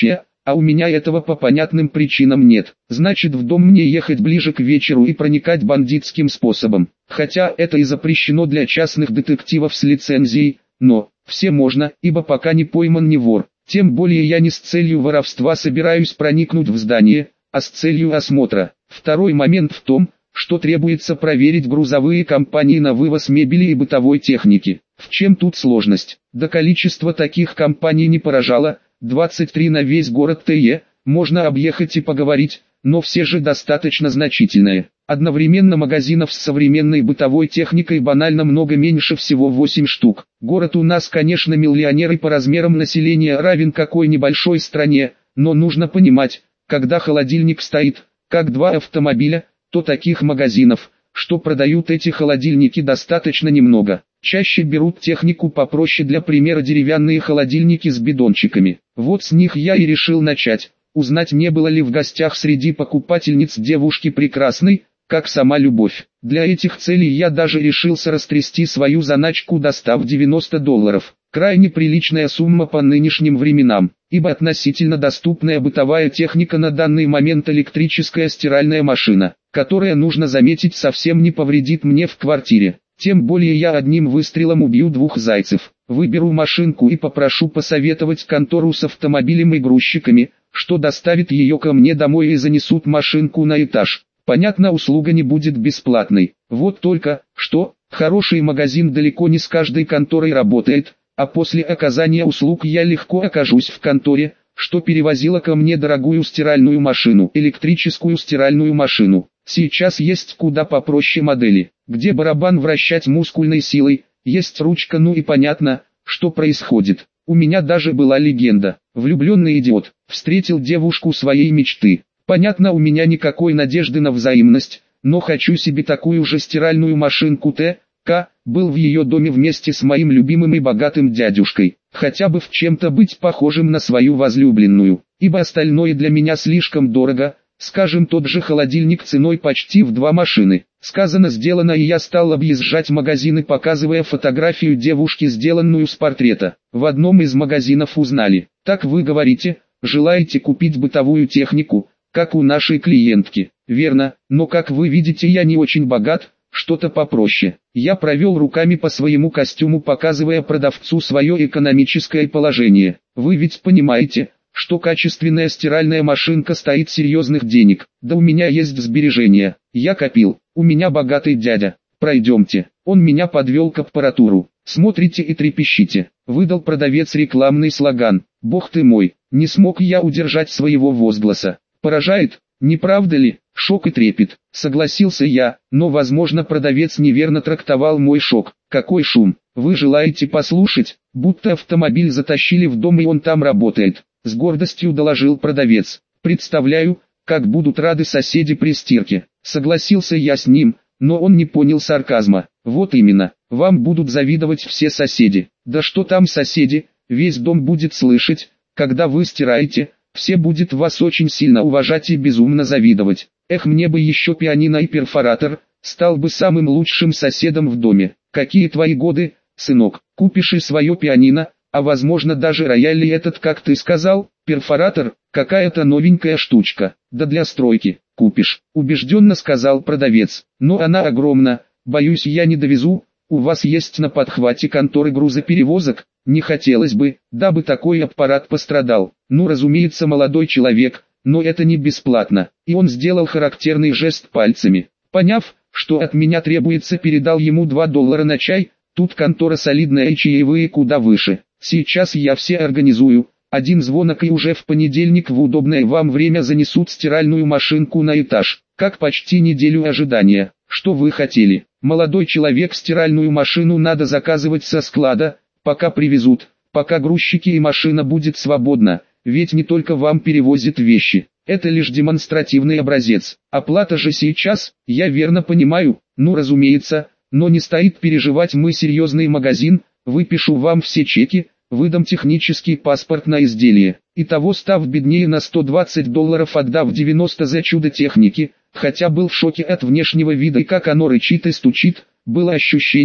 а у меня этого по понятным причинам нет. Значит, в дом мне ехать ближе к вечеру и проникать бандитским способом. Хотя это и запрещено для частных детективов с лицензией, но все можно, ибо пока не пойман не вор. Тем более я не с целью воровства собираюсь проникнуть в здание, а с целью осмотра. Второй момент в том, что требуется проверить грузовые компании на вывоз мебели и бытовой техники. В чем тут сложность? Да количество таких компаний не поражало, 23 на весь город ТЕ, можно объехать и поговорить, но все же достаточно значительные. Одновременно магазинов с современной бытовой техникой банально много, меньше всего 8 штук. Город у нас, конечно, миллионер и по размерам населения равен какой небольшой стране, но нужно понимать, когда холодильник стоит, как два автомобиля, то таких магазинов, что продают эти холодильники, достаточно немного. Чаще берут технику попроще, для примера деревянные холодильники с бидончиками. Вот с них я и решил начать, узнать, не было ли в гостях среди покупательниц девушки прекрасной, как сама любовь. Для этих целей я даже решился растрясти свою заначку, достав $90. Крайне приличная сумма по нынешним временам, ибо относительно доступная бытовая техника на данный момент электрическая стиральная машина, которая, нужно заметить, совсем не повредит мне в квартире. Тем более я одним выстрелом убью двух зайцев. Выберу машинку и попрошу посоветовать контору с автомобилем и грузчиками, что доставит ее ко мне домой и занесут машинку на этаж. Понятно, услуга не будет бесплатной. Вот только, что, хороший магазин далеко не с каждой конторой работает, а после оказания услуг я легко окажусь в конторе, что перевозила ко мне дорогую стиральную машину, электрическую стиральную машину. Сейчас есть куда попроще модели, где барабан вращать мускульной силой, есть ручка, ну и понятно, что происходит. У меня даже была легенда. Влюбленный идиот встретил девушку своей мечты. Понятно, у меня никакой надежды на взаимность, но хочу себе такую же стиральную машинку ТК, был в ее доме вместе с моим любимым и богатым дядюшкой. Хотя бы в чем-то быть похожим на свою возлюбленную, ибо остальное для меня слишком дорого. Скажем, тот же холодильник ценой почти в 2 машины. Сказано, сделано, и я стал объезжать магазины, показывая фотографию девушки, сделанную с портрета. В одном из магазинов узнали: так вы говорите, желаете купить бытовую технику, как у нашей клиентки. Верно, но как вы видите, я не очень богат, что-то попроще. Я провел руками по своему костюму, показывая продавцу свое экономическое положение. Вы ведь понимаете, что качественная стиральная машинка стоит серьезных денег. Да у меня есть сбережения, я копил, у меня богатый дядя. Пройдемте. Он меня подвел к аппаратуру. Смотрите и трепещите. Выдал продавец рекламный слоган. Бог ты мой, не смог я удержать своего возгласа. Поражает, не правда ли? Шок и трепет. Согласился я, но возможно продавец неверно трактовал мой шок. Какой шум? Вы желаете послушать, будто автомобиль затащили в дом и он там работает? С гордостью доложил продавец. Представляю, как будут рады соседи при стирке. Согласился я с ним, но он не понял сарказма. Вот именно, вам будут завидовать все соседи. Да что там соседи, весь дом будет слышать, когда вы стираете, все будет вас очень сильно уважать и безумно завидовать. Эх, мне бы еще пианино и перфоратор, стал бы самым лучшим соседом в доме. Какие твои годы, сынок, купишь и свое пианино, а возможно даже рояль, и этот, как ты сказал, перфоратор, какая-то новенькая штучка, да для стройки, купишь, убежденно сказал продавец. Но она огромна, боюсь, я не довезу. У вас есть на подхвате конторы грузоперевозок? Не хотелось бы, дабы такой аппарат пострадал. Ну, разумеется, молодой человек, но это не бесплатно. И он сделал характерный жест пальцами. Поняв, что от меня требуется, передал ему $2 на чай. Тут контора солидная и чаевые куда выше. Сейчас я все организую. Один звонок и уже в понедельник в удобное вам время занесут стиральную машинку на этаж. Как почти неделю ожидания. Что вы хотели? Молодой человек, стиральную машину надо заказывать со склада, пока привезут, пока грузчики и машина будет свободна, ведь не только вам перевозят вещи. Это лишь демонстративный образец. Оплата же сейчас, я верно понимаю? Ну, разумеется, но не стоит переживать, мы серьезный магазин, выпишу вам все чеки, выдам технический паспорт на изделие. Итого, став беднее на $120, отдав 90 за чудо техники, хотя был в шоке от внешнего вида и как оно рычит и стучит, было ощущение,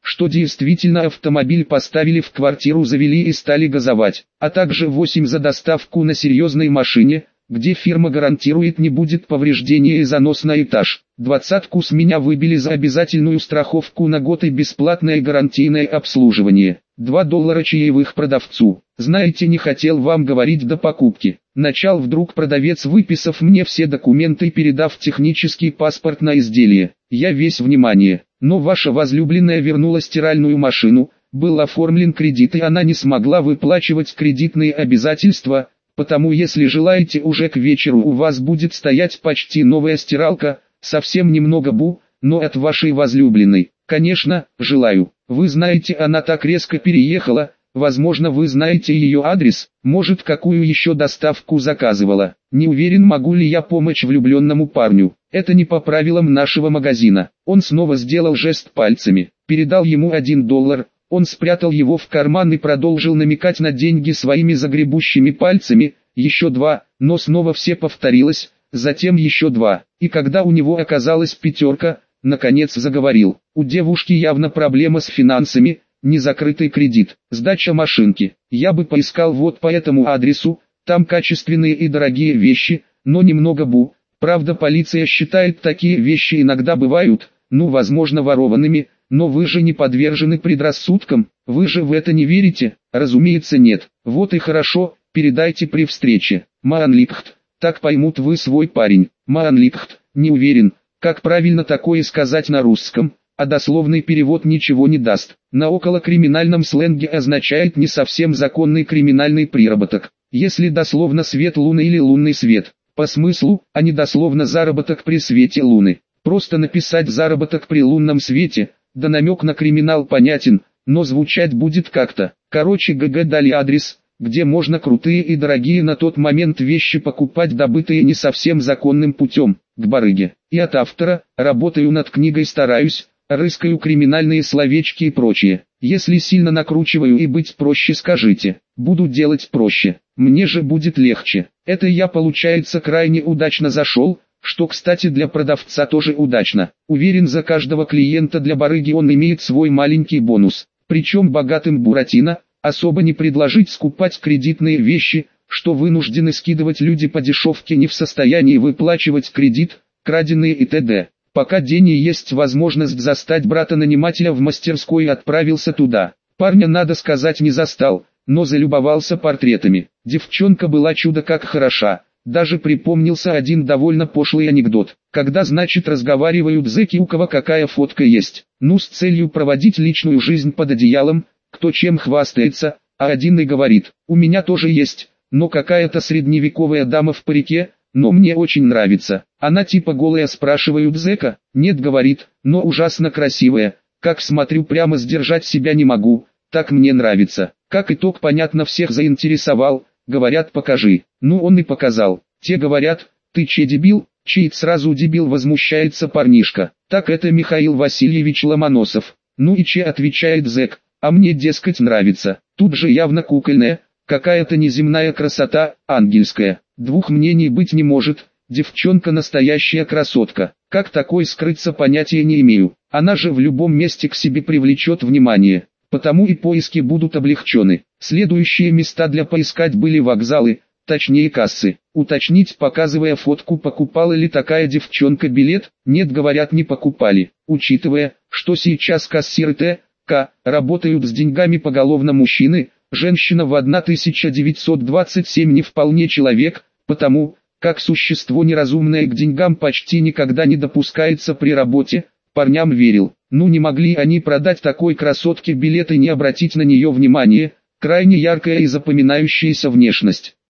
что действительно автомобиль поставили в квартиру, завели и стали газовать, а также 8 за доставку на серьезной машине, где фирма гарантирует не будет повреждения и занос на этаж. 20-ку с меня выбили за обязательную страховку на год и бесплатное гарантийное обслуживание. $2 чаевых продавцу. Знаете, не хотел вам говорить до покупки. Начал вдруг продавец, выписав мне все документы и передав технический паспорт на изделие. Я весь внимание. Но ваша возлюбленная вернула стиральную машину, был оформлен кредит и она не смогла выплачивать кредитные обязательства, потому если желаете, уже к вечеру у вас будет стоять почти новая стиралка, совсем немного но от вашей возлюбленной. Конечно, желаю. Вы знаете, она так резко переехала, возможно, вы знаете ее адрес, может, какую еще доставку заказывала. Не уверен, могу ли я помочь влюбленному парню. Это не по правилам нашего магазина. Он снова сделал жест пальцами, передал ему $1. Он спрятал его в карман и продолжил намекать на деньги своими загребущими пальцами. Еще 2, но снова все повторилось, затем еще 2. И когда у него оказалась 5, наконец заговорил. У девушки явно проблема с финансами, незакрытый кредит, сдача машинки. Я бы поискал вот по этому адресу, там качественные и дорогие вещи, но немного Правда, полиция считает, такие вещи иногда бывают, возможно, ворованными, но вы же не подвержены предрассудкам, вы же в это не верите? Разумеется, нет. Вот и хорошо, передайте при встрече. Маанлипхт, так поймут, вы свой парень. Маанлипхт, не уверен, как правильно такое сказать на русском, а дословный перевод ничего не даст. На околокриминальном сленге означает не совсем законный криминальный приработок. Если дословно свет луны или лунный свет, по смыслу, а не дословно заработок при свете луны. Просто написать заработок при лунном свете, да намек на криминал понятен, но звучать будет как-то. Короче, ГГ дали адрес, где можно крутые и дорогие на тот момент вещи покупать, добытые не совсем законным путем, к барыге. И от автора, работаю над книгой, стараюсь, рыскаю криминальные словечки и прочее. Если сильно накручиваю и быть проще, скажите, буду делать проще, мне же будет легче. Это я, получается, крайне удачно зашел, что, кстати, для продавца тоже удачно. Уверен, за каждого клиента для барыги он имеет свой маленький бонус. Причем богатым Буратино особо не предложить скупать кредитные вещи, что вынуждены скидывать люди по дешевке, не в состоянии выплачивать кредит, краденые и т.д. Пока день и есть возможность застать брата-нанимателя в мастерской, отправился туда. Парня, надо сказать, не застал, но залюбовался портретами. Девчонка была чудо как хороша. Даже припомнился один довольно пошлый анекдот. Когда, значит, разговаривают зэки, у кого какая фотка есть. С целью проводить личную жизнь под одеялом, кто чем хвастается, а один и говорит: у меня тоже есть, но какая-то средневековая дама в парике, но мне очень нравится. Она типа голая, спрашивают зэка. Нет, говорит, но ужасно красивая. Как смотрю, прямо сдержать себя не могу, так мне нравится. Как итог, понятно, всех заинтересовал. Говорят, покажи. Он и показал. Те говорят: ты че, дебил? Чей сразу дебил, возмущается парнишка. Так это Михаил Васильевич Ломоносов. И че, отвечает зэк, а мне, дескать, нравится. Тут же явно кукольная, какая-то неземная красота, ангельская. Двух мнений быть не может, девчонка настоящая красотка. Как такой скрыться, понятия не имею. Она же в любом месте к себе привлечет внимание. Потому и поиски будут облегчены. Следующие места для поискать были вокзалы, точнее кассы. Уточнить, показывая фотку, покупала ли такая девчонка билет. Нет, говорят, не покупали. Учитывая, что сейчас кассиры ТК работают с деньгами поголовно мужчины, женщина в 1927 не вполне человек, потому как существо неразумное к деньгам почти никогда не допускается при работе, парням верил. Не могли они продать такой красотке билет и не обратить на нее внимания, крайне яркая и запоминающаяся внешность.